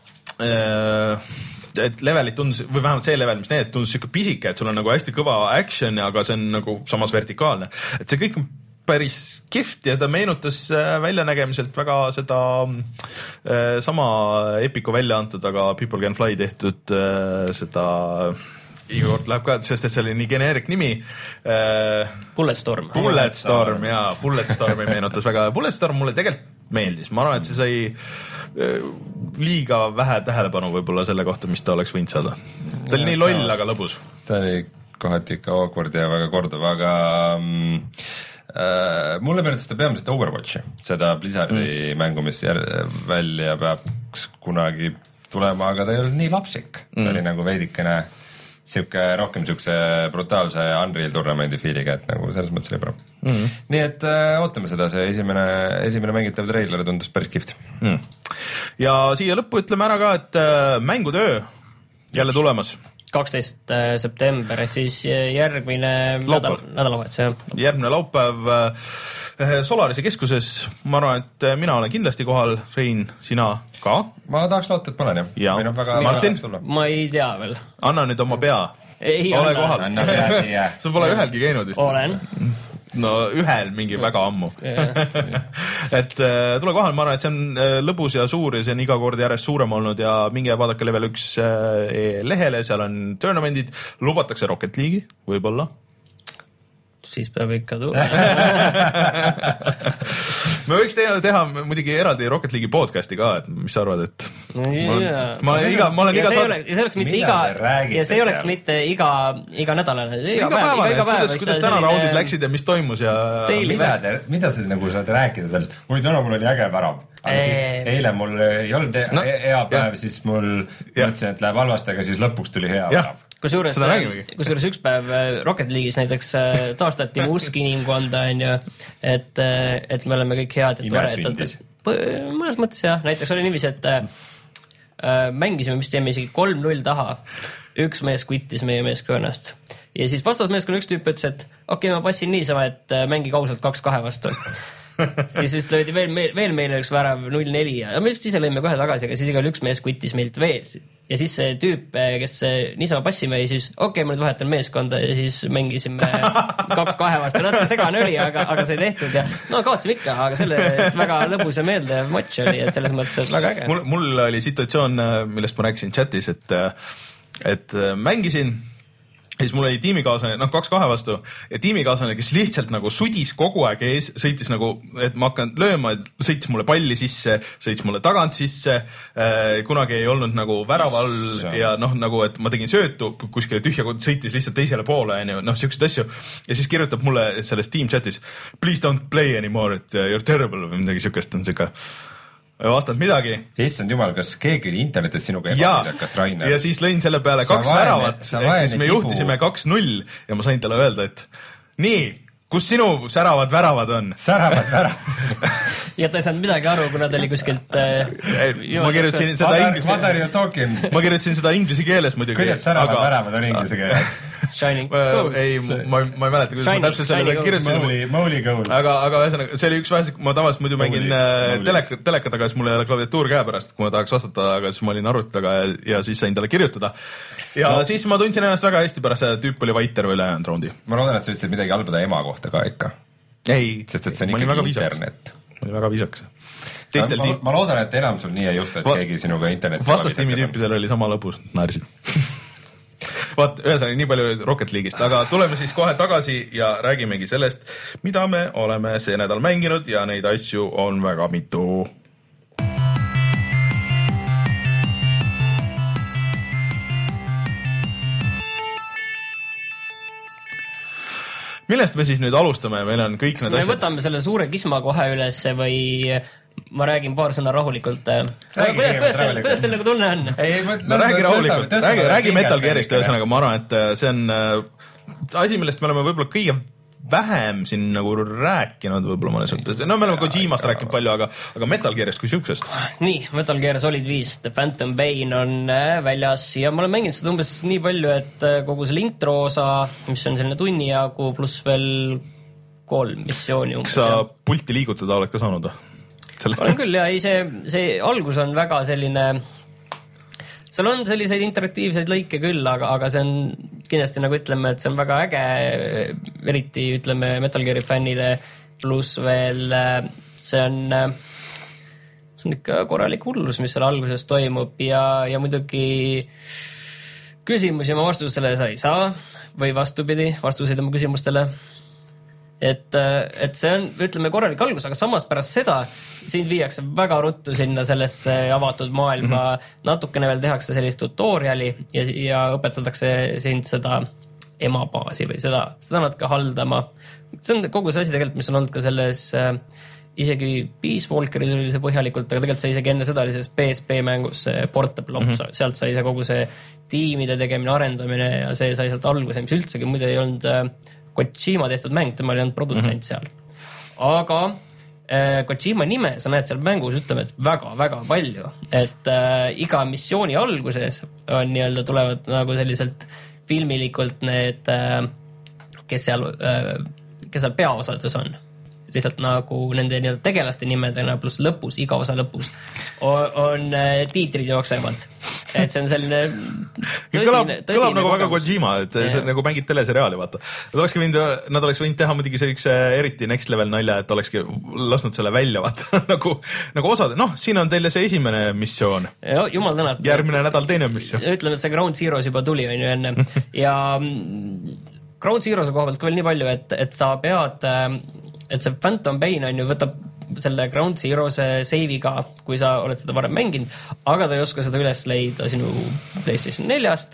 äh, et levelit tundus, või vähemalt see level, mis need tundus siuke pisike, et sul on nagu hästi kõva action, aga see on nagu samas vertikaalne. Et see kõik on päris kihvt ja ta meenutas väljanägemiselt väga seda äh, sama Epiku välja antud, aga People Can Fly tehtud äh, seda iga kord läheb ka, sest et see oli nii geneerik nimi äh,. Bulletstorm. Bulletstorm, jaa, Bulletstormi meenutas väga. Bulletstorm mulle tegelikult meeldis, ma arvan, et see sai äh, liiga vähe tähelepanu võib-olla selle kohta, mis ta oleks võinud saada. Ta oli nii loll, aga lõbus. Ta oli kohati ikka awkward ja väga korduv, aga mm, Uh, mulle meenutas ta peamiselt Overwatchi, seda Blizzardi mm. mängu, mis jär, välja peaks kunagi tulema, aga ta ei olnud nii lapsik. Ta mm. oli nagu veidikene siuke, rohkem siukse brutaalse Unreal Tournamendi feeliga, et nagu selles mõttes oli parem. Mm. Nii et uh, ootame seda, see esimene, esimene mängitav treiler tundus päris kihvt. Mm. Ja siia lõppu ütleme ära ka, et uh, mängutöö jälle tulemas. kaksteist september ehk siis järgmine nädal, nädalavahetus, jah. Järgmine laupäev Solarise keskuses. Ma arvan, et mina olen kindlasti kohal. Rein, sina ka? Ma tahaks loota, et ma olen, jah. Ja. Väga Martin? Ma ei tea veel. Anna nüüd oma pea. Ei ole anna. kohal. Anna pea siia. Sa pole ühelgi käinud vist. Olen. No ühel mingi väga ammu. et äh, tule kohal, ma arvan, et see on äh, lõbus ja suur ja see on iga kord järjest suurem olnud ja minge vaadake level üks äh, lehele, seal on tournamendid, lubatakse Rocket League'i, võib-olla. Siis peab ikka tulla. me võiks teha, teha muidugi eraldi Rocket League'i podcasti ka, et mis sa arvad, et yeah. ma, ma, iga, ma olen ja iga see saad... oleks, oleks mitte iga ja see oleks seal? Mitte iga, iga nädalane, iga, iga päev, iga, iga päev. Kuidas, kuidas täna selline... raudid läksid ja mis toimus ja mida, te, mida sa nagu saad rääkida sellest, oi täna mul oli äge värav, aga eee... siis eile mul ei olnud no, hea päev, ja. Siis mul mõtlesin, et läheb halvasti, aga siis lõpuks tuli hea ja. Värav. Kusjuures, kusjuures üks päev Rocket League'is näiteks taastati mu usk inimkonda, on ju, et, et me oleme kõik head. Mõnes mõttes jah, näiteks oli niiviisi, et äh, mängisime, mis teeme isegi kolm null taha. Üks mees kvittis meie meeskonnast. Ja siis vastavalt meeskonna üks tüüp ütles, et okei, okay, ma passin niisama, et mängi kausalt kaks kahe vastu. siis vist löödi veel, veel meile üks värav null neli ja me just ise lõime kohe tagasi, aga siis igal üks mees kvittis meilt veel. Ja siis see tüüp, kes niisama passime, siis okei, okay, ma nüüd vahetan meeskonda ja siis mängisime kaks kahe vastu. Natuke segane oli, aga, aga see tehtud ja no kaotsime ikka, aga selle väga lõbus ja meeldev matš oli, et selles mõttes, et väga äge. Mul, mul oli situatsioon, millest ma rääkisin chatis, et, et mängisin ja siis mul oli tiimikaaslane, noh kaks kahe vastu ja tiimikaaslane, kes lihtsalt nagu sudis kogu aeg ees, sõitis nagu, et ma hakkan lööma, sõitis mulle palli sisse, sõitis mulle tagant sisse, äh, kunagi ei olnud nagu väraval ja noh, nagu, et ma tegin söötu kuskile tühja, sõitis lihtsalt teisele poole, noh, siuksed asju. Ja siis kirjutab mulle selles team chatis, please don't play anymore, et you're terrible või midagi siukest on siuke. Vastanud midagi. Issand jumal, kas keegi oli internetis sinuga ebavidakas, Rainer? Ja siis lõin selle peale kaks väravat, ehk siis me juhtisime kaks null ja ma sain talle öelda, et nii, kus sinu säravad väravad on? Säravad väravad. ja ta ei saanud midagi aru, kuna ta oli kuskilt äh, ma kirjutasin seda inglise ma kirjutasin seda inglise keeles muidugi. Kuidas säravad aga... väravad on inglise keeles? Shining Ghost. ei, ma, ma ei mäleta, kuidas Shining, ma täpselt sellele kirjutasin. Mowgli Ghost. Aga, aga ühesõnaga, see oli üks vähesest, ma tavaliselt muidu mängin teleka, teleka taga, siis mul ei ole klaviatuur käe pärast, kui ma tahaks vastata, aga siis ma olin arvuti taga ja, ja siis sain talle kirjutada. Ja no. Siis ma tundsin ennast väga hästi pärast, see tüüp oli vaiter või ülejäänud raundi. Ma loodan, et sa ütlesid midagi halba ta ema kohta ka ikka. Ei, sest et see on ikkagi internet. Ma olin väga viisakas. Ma, ma, ma loodan, et enam sul nii ei juhtu, et Va keegi sinuga internetis vastastiimi tüüpidel oli sama lõbus, naersid. Vaat, ühesõnaga nii palju Rocket League'ist, aga tuleme siis kohe tagasi ja räägimegi sellest, mida me oleme see nädal mänginud ja neid asju on väga mitu. Millest me siis nüüd alustame? Meil on kõik need me asjad. Võtame selle suure kisma kohe üles või ma räägin paar sõna rahulikult. Kuidas teil nagu tunne on? Ei, no räägi rahulikult, räägi, räägi Metal Gearist ühesõnaga, ma arvan, et see on asi, millest me oleme võib-olla kõige vähem siin nagu rääkinud võib-olla mõnes mõttes. No me oleme Kojimast rääkinud palju, aga, aga Metal Gearist kui siuksest. Nii, Metal Gear Solid viis, The Phantom Pain on väljas ja ma olen mänginud seda umbes nii palju, et kogu selle intro osa, mis on selline tunni jagu, pluss veel kolm missiooni umbes. Kas sa pulti liigutada oled ka saanud? Olen küll ja ei, see, see algus on väga selline, seal on selliseid interaktiivseid lõike küll, aga, aga see on kindlasti nagu ütleme, et see on väga äge, eriti ütleme Metal Geari fännide, pluss veel see on, see on ikka korralik hullus, mis seal alguses toimub ja, ja muidugi küsimusi oma vastusele sa ei saa või vastupidi, vastuseid oma küsimustele. Et, et see on, ütleme, korralik algus, aga samas pärast seda sind viiakse väga ruttu sinna sellesse avatud maailma, mm-hmm. natukene veel tehakse sellist tutoriali ja, ja õpetatakse sind seda emabaasi või seda, seda natuke haldama. See on kogu see asi tegelikult, mis on olnud ka selles äh, isegi Peace Walkeris oli see põhjalikult, aga tegelikult see isegi enne seda oli selles P S P mängus Portable Ops, mm-hmm. sealt sai see kogu see tiimide tegemine, arendamine ja see sai sealt alguse, mis üldsegi muide ei olnud äh, Kojima tehtud mäng, tema oli olnud produtsent mm-hmm. seal. Aga äh, Kojima nime sa näed seal mängus, ütleme, et väga-väga palju. Et äh, iga missiooni alguses on nii-öelda tulevad nagu selliselt filmilikult need, äh, kes seal, äh, kes seal peaosades on. Lihtsalt nagu nende nii-öelda tegelaste nimedena pluss lõpus, iga osa lõpus on, on äh, tiitrid jooksevad. Et see on selline tõsine, kõlab, tõsine kõlab nagu väga kogemus. Kojima, et yeah. see nagu mängid teleseriaali, vaata. Nad olekski võinud, nad oleks võinud teha muidugi sellise eriti next level nalja, et olekski lasknud selle välja, vaata. nagu, nagu osad, noh, siin on teile see esimene missioon. Jo, jumal tänad. Järgmine nädal teine missioon. Ütleme, et see Ground Zeroes juba tuli, on ju enne. Ja Ground Zeroes koha pealt ka veel nii palju, et, et sa pead, et see Phantom Pain on ju, võtab selle Ground Zero's save'iga, kui sa oled seda varem mänginud, aga ta ei oska seda üles leida sinu PlayStation neljast,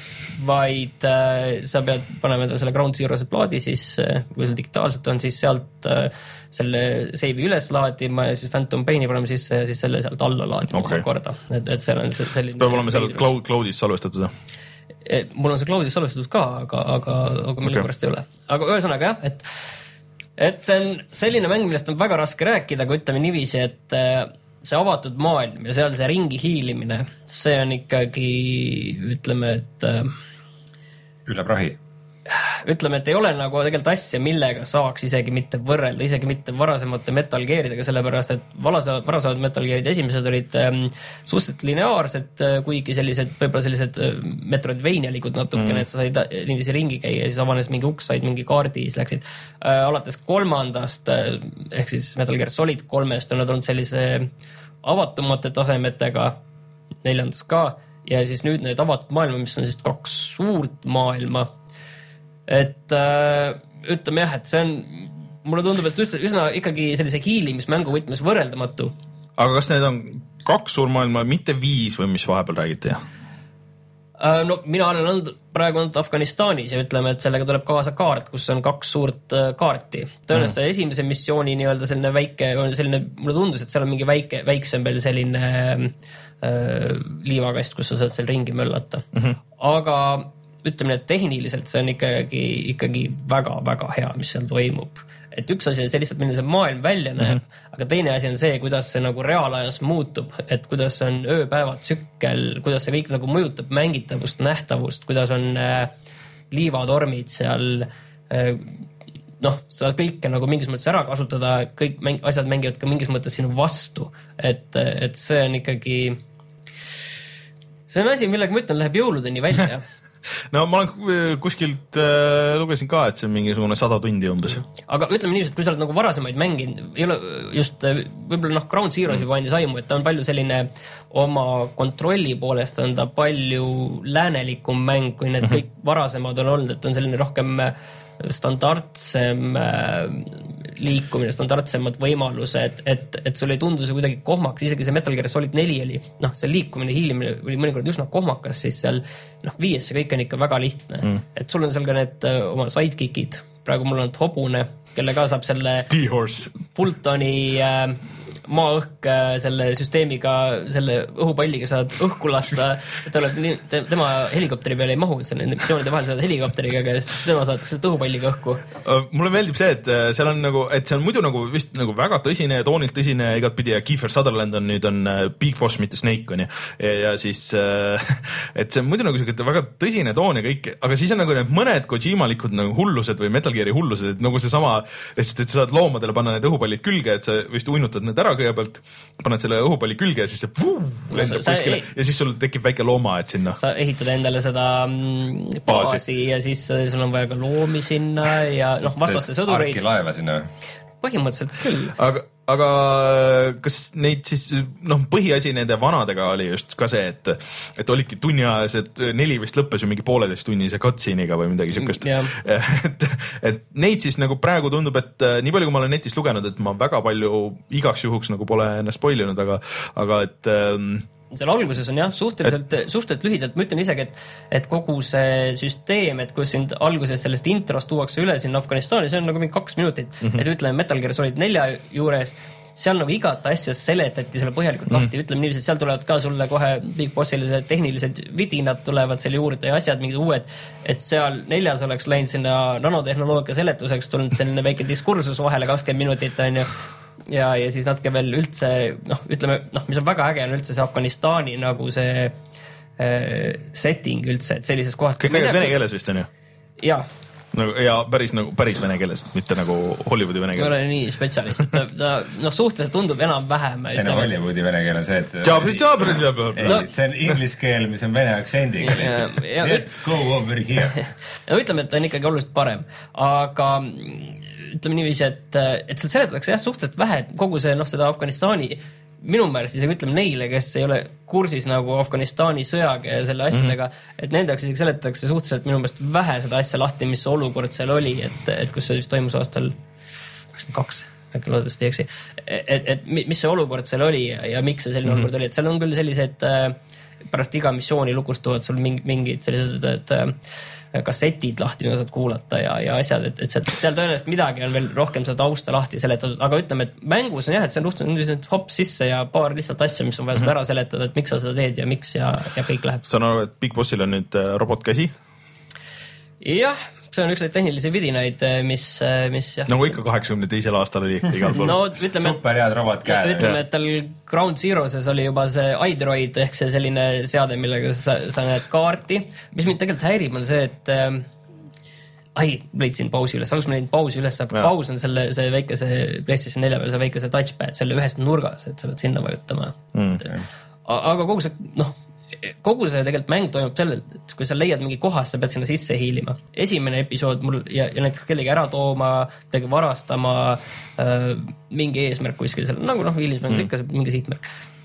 vaid äh, sa pead panema selle Ground Zero's plaadi siis, kui seal digitaalselt on, siis sealt äh, selle save'i üles laadima ja siis Phantom Paini panema sisse ja siis selle sealt alla laadima okay. korda. Et, et seal on selline... Peab olema seal cloud, cloudis salvestatud, mul on see cloudis salvestatud ka, aga, aga, aga mille okay. pärast ei ole. Aga ühesõnaga jah, et Et see on selline mäng, millest on väga raske rääkida, kui ütleme niiviisi, et see avatud maailm ja seal see ringi hiilimine, see on ikkagi, ütleme, et... Üle prahi. Ütleme, et ei ole nagu tegelikult asja, millega saaks isegi mitte võrrelda, isegi mitte varasemate Metal Gearidega, sellepärast, et varasemad Metal Gearid esimesed olid ähm, suhteliselt lineaarsed, kuigi sellised, võib-olla sellised Metroidvania-likud natukene, mm. et sa said niiviisi ringi käia ja siis avanes mingi uks, said mingi kaardi, siis läksid äh, alates kolmandast, äh, ehk siis Metal Gear Solid kolmest on nad olnud sellise avatumate tasemetega, neljandas ka, ja siis nüüd need avatud maailma, mis on siis kaks suurt maailma. Et äh, ütleme jah, et see on, mulle tundub, et üsna, üsna ikkagi sellise hiilimismängu võtmes võrreldamatu. Aga kas need on kaks suurmaailma, mitte viis või mis vahepeal räägite? Äh, no mina olen olnud praegu olnud Afganistanis ja ütleme, et sellega tuleb kaasa kaart, kus on kaks suurt äh, kaarti. Tõenäoliselt mm. esimese missiooni nii-öelda selline väike, selline, mulle tundus, et seal on mingi väike, väiksem veel selline äh, liivakast, kus sa saad seal ringi möllata. Mm-hmm. Aga ütleme, et tehniliselt see on ikkagi, ikkagi väga-väga hea, mis seal toimub. Et üks asi on see lihtsalt, milline see maailm välja näeb, mm-hmm. aga teine asi on see, kuidas see nagu reaalajas muutub, et kuidas on ööpäevad tsükkel, kuidas see kõik nagu mõjutab mängitavust, nähtavust, kuidas on äh, liivatormid seal, noh, sa kõike nagu mingis mõttes ära kasutada, kõik mäng, asjad mängivad ka mingis mõttes sinu vastu, et, et see on ikkagi, see on asi, millega ma ütlen, läheb jõuludeni välja. No ma olen kuskilt äh, lugesin ka, et see on mingisugune sada tundi umbes. Aga ütleme niiviisi, et kui sa oled nagu varasemaid mänginud, ei ole just, võib-olla noh, Ground Zeroes juba andis aimu, et ta on palju selline oma kontrolli poolest on ta palju läänelikum mäng, kui need kõik varasemad on olnud, et on selline rohkem standardsem liikumine, standardsemad võimalused, et, et sul ei tundu see kuidagi kohmaks, isegi see Metal Gear Solid neli oli, noh, see liikumine, hiilimine oli mõnikord üsna kohmakas, siis seal noh, viies see kõik on ikka väga lihtne, mm. et sul on seal ka need oma sidekickid, praegu mul on hobune, kelle ka saab selle T-Horse Fultoni äh, maa-õhk selle süsteemiga, selle õhupalliga saad õhku lasta, et ta oleks, tema helikopteri peale ei mahu, selle missioonide vahel saad helikopteriga, aga tema saad selle õhupalliga õhku. Mulle meeldib see, et seal on nagu, et see on muidu nagu vist nagu väga tõsine ja toonilt tõsine igat pidi ja Kiefer Sutherland on nüüd on Big Boss, mitte Snake on ju. Ja, ja siis, et see on muidu nagu selline väga tõsine toon ja kõik, aga siis on nagu need mõned Kojimalikud nagu hullused või Metal Geari hullused, et nagu see sama, lihtsalt, et sa saad loomadele panna need õhupallid külge, et sa vist uinutad need ära kõigepealt, paned selle õhupalli külge ja siis see vuu, lendab no, kuskile ei, ja siis sul tekib väike looma, et sinna. Sa ehitad endale seda baasi, baasi ja siis sul on vaja ka loomi sinna ja noh, vastaste sõdureid. Arki laeva sinna. Põhimõtteliselt küll. Aga, aga kas neid siis, noh, põhiasi nende vanadega oli just ka see, et, et olidki tunniajased, neli vist lõppes ju mingi pooleteist tunnise cutscene'iga või midagi siukest. Et, et neid siis nagu praegu tundub, et nii palju, kui ma olen netist lugenud, et ma väga palju igaks juhuks nagu pole enne spoilinud, aga, aga et ähm, seal alguses on jah, suhteliselt, et... suhteliselt lühidalt, ma ütlen isegi, et, et kogu see süsteem, et kus sind alguses sellest introst tuuakse üle sinna Afganistani, see on nagu mingi kaks minutit, mm -hmm. et ütleme Metal Gear Solid nelja juures, seal nagu igat asja seletati selle põhjalikult mm -hmm. lahti, ütleme niiviisi, et seal tulevad ka sulle kohe Big Bossile tehnilised vidinad tulevad selle juurde ja asjad, mingid uued, et seal neljas oleks läinud sinna nanotehnoloogia seletuseks, tulnud selline väike diskursus vahele kakskümmend minutit, on ju, ja, ja siis natuke veel üldse, noh, ütleme, noh, mis on väga äge, on üldse see Afganistani nagu see äh, setting üldse, et sellises kohas. Kõik nägid vene keeles vist on ju? Jaa. Nagu, ja päris, nagu, päris vene keeles, mitte nagu Hollywoodi vene keeles. Ma olen nii spetsialist, et ta, ta noh, suhteliselt tundub enam-vähem. Enne Hollywoodi vene keel on see, et Jabri, jabri, jabri. No, see on inglise keel, mis on vene aktsendiga. Let's go over here. No ütleme, et ta on ikkagi oluliselt parem, aga ütleme niiviisi, et, et seal seletatakse jah, suhteliselt vähe, kogu see, noh, seda Afganistani minu meelest isegi ütleme neile, kes ei ole kursis nagu Afganistani sõjaga ja selle asjadega, mm -hmm. et nendeks isegi seletatakse suhteliselt minu meelest vähe seda asja lahti, mis olukord seal oli, et, et kus see vist toimus aastal kakskümmend kaks, äkki loodetavasti ei eksi, et, et mis see olukord seal oli ja, ja miks see selline mm -hmm. olukord oli, et seal on küll sellised pärast iga missiooni lukustuvad sul mingid, mingid sellised, et kassetid lahti, mida saad kuulata ja, ja asjad, et, et seal, seal tõenäoliselt midagi on veel rohkem seda tausta lahti seletatud, aga ütleme, et mängus on jah, et see on suhteliselt hops sisse ja paar lihtsalt asja, mis on vaja mm -hmm. ära seletada, et miks sa seda teed ja miks ja, ja kõik läheb. Saan aru, et Big Bossil on nüüd robotkäsi? Jah, see on üks neid tehnilisi vidinaid, mis, mis jah. Nagu ikka kaheksakümne teisel aastal oli igal pool. No ütleme, super head robotkäed. Ütleme, et tal Ground Zeroes oli juba see iDroid ehk see selline seade, millega sa, sa näed kaarti. Mis mind tegelikult häirib on see, et äh, ai, leidsin pausi üles, alguses ma leidin pausi üles, aga paus on selle, see väike see PlayStation nelja peal, see väike see touchpad, selle ühes nurgas, et sa pead sinna vajutama mm.. aga kogu see, noh, kogu see tegelikult mäng toimub sellelt, et kui sa leiad mingi kohas, sa pead sinna sisse hiilima. Esimene episood mul ja, ja näiteks kellegi ära tooma, midagi varastama, äh, mingi eesmärk kuskil seal, nagu noh, hiilismäng mm. ikka mingi sihtmärk.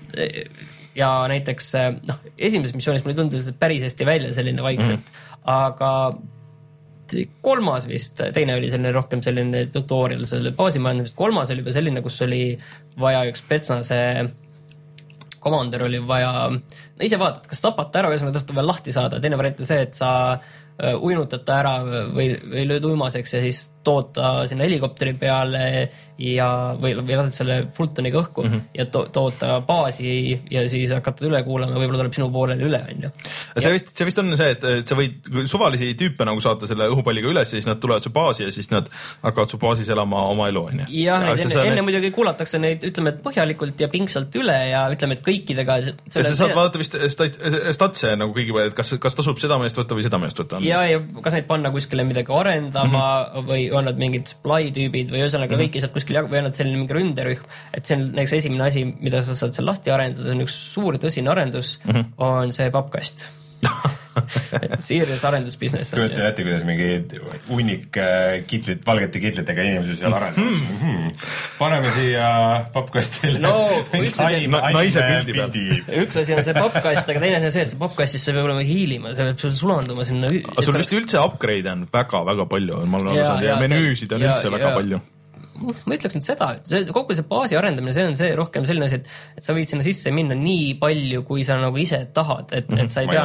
Ja näiteks, noh, esimeses missioonis mul ei tundu päris hästi välja selline vaikselt, mm. aga kolmas vist, teine oli selline rohkem selline tutorial selle baasimajandamist, kolmas oli juba selline, kus oli vaja üks petsnase komandör oli vaja, no ise vaatad, kas tapata ära, ühesõnaga tõsta veel lahti saada, teine variant on see, et sa uinutad ta ära või, või lööd uimaseks ja siis tood ta sinna helikopteri peale ja, või, või lased selle Fultoniga õhku mm -hmm. ja to, tood ta baasi ja siis hakkad üle kuulama, võib-olla tuleb sinu poolele üle, on ju. See vist, see vist on see, et, et sa võid suvalisi tüüpe nagu saata selle õhupalliga üles ja siis nad tulevad su baasi ja siis nad hakkavad su baasis elama oma elu, on ju. Jah, ja enne, enne need... muidugi kuulatakse neid, ütleme, et põhjalikult ja pingsalt üle ja ütleme, et kõikidega ja sa saad vaadata vist statse nagu kõigi peale, et kas, kas tasub seda meest võtta või seda meest võtta. ja, ja kas neid panna kuskile midagi arendama mm-hmm. või on nad mingid supply tüübid või ühesõnaga mm-hmm. kõiki saad kuskil jagu või on nad selline mingi ründerühm, et see on näiteks esimene asi, mida sa saad seal lahti arendada, see on üks suur tõsine arendus, mm-hmm. on see pappkast. Serious arendusbusiness. Kujutan ette, kuidas mingi hunnik kitlit, valgete kitlitega inimesi seal arendavad. Hmm. Hmm. Paneme siia pappkastile. No, üks asi, na, naise pildi peal. Üks asi on see pappkast, aga teine asi on see, et see pappkastist see peab olema hiilima, see peab sulanduma sinna. Aga sul vist üldse upgrade on väga-väga palju, ma olen aru, ja menüüsid on üldse ja, väga ja. palju. Ma ütleks nüüd seda, et see, kogu see baasi arendamine, see on see rohkem selline asi, et, et sa võid sinna sisse minna nii palju, kui sa nagu ise tahad, et, et sa ei pea,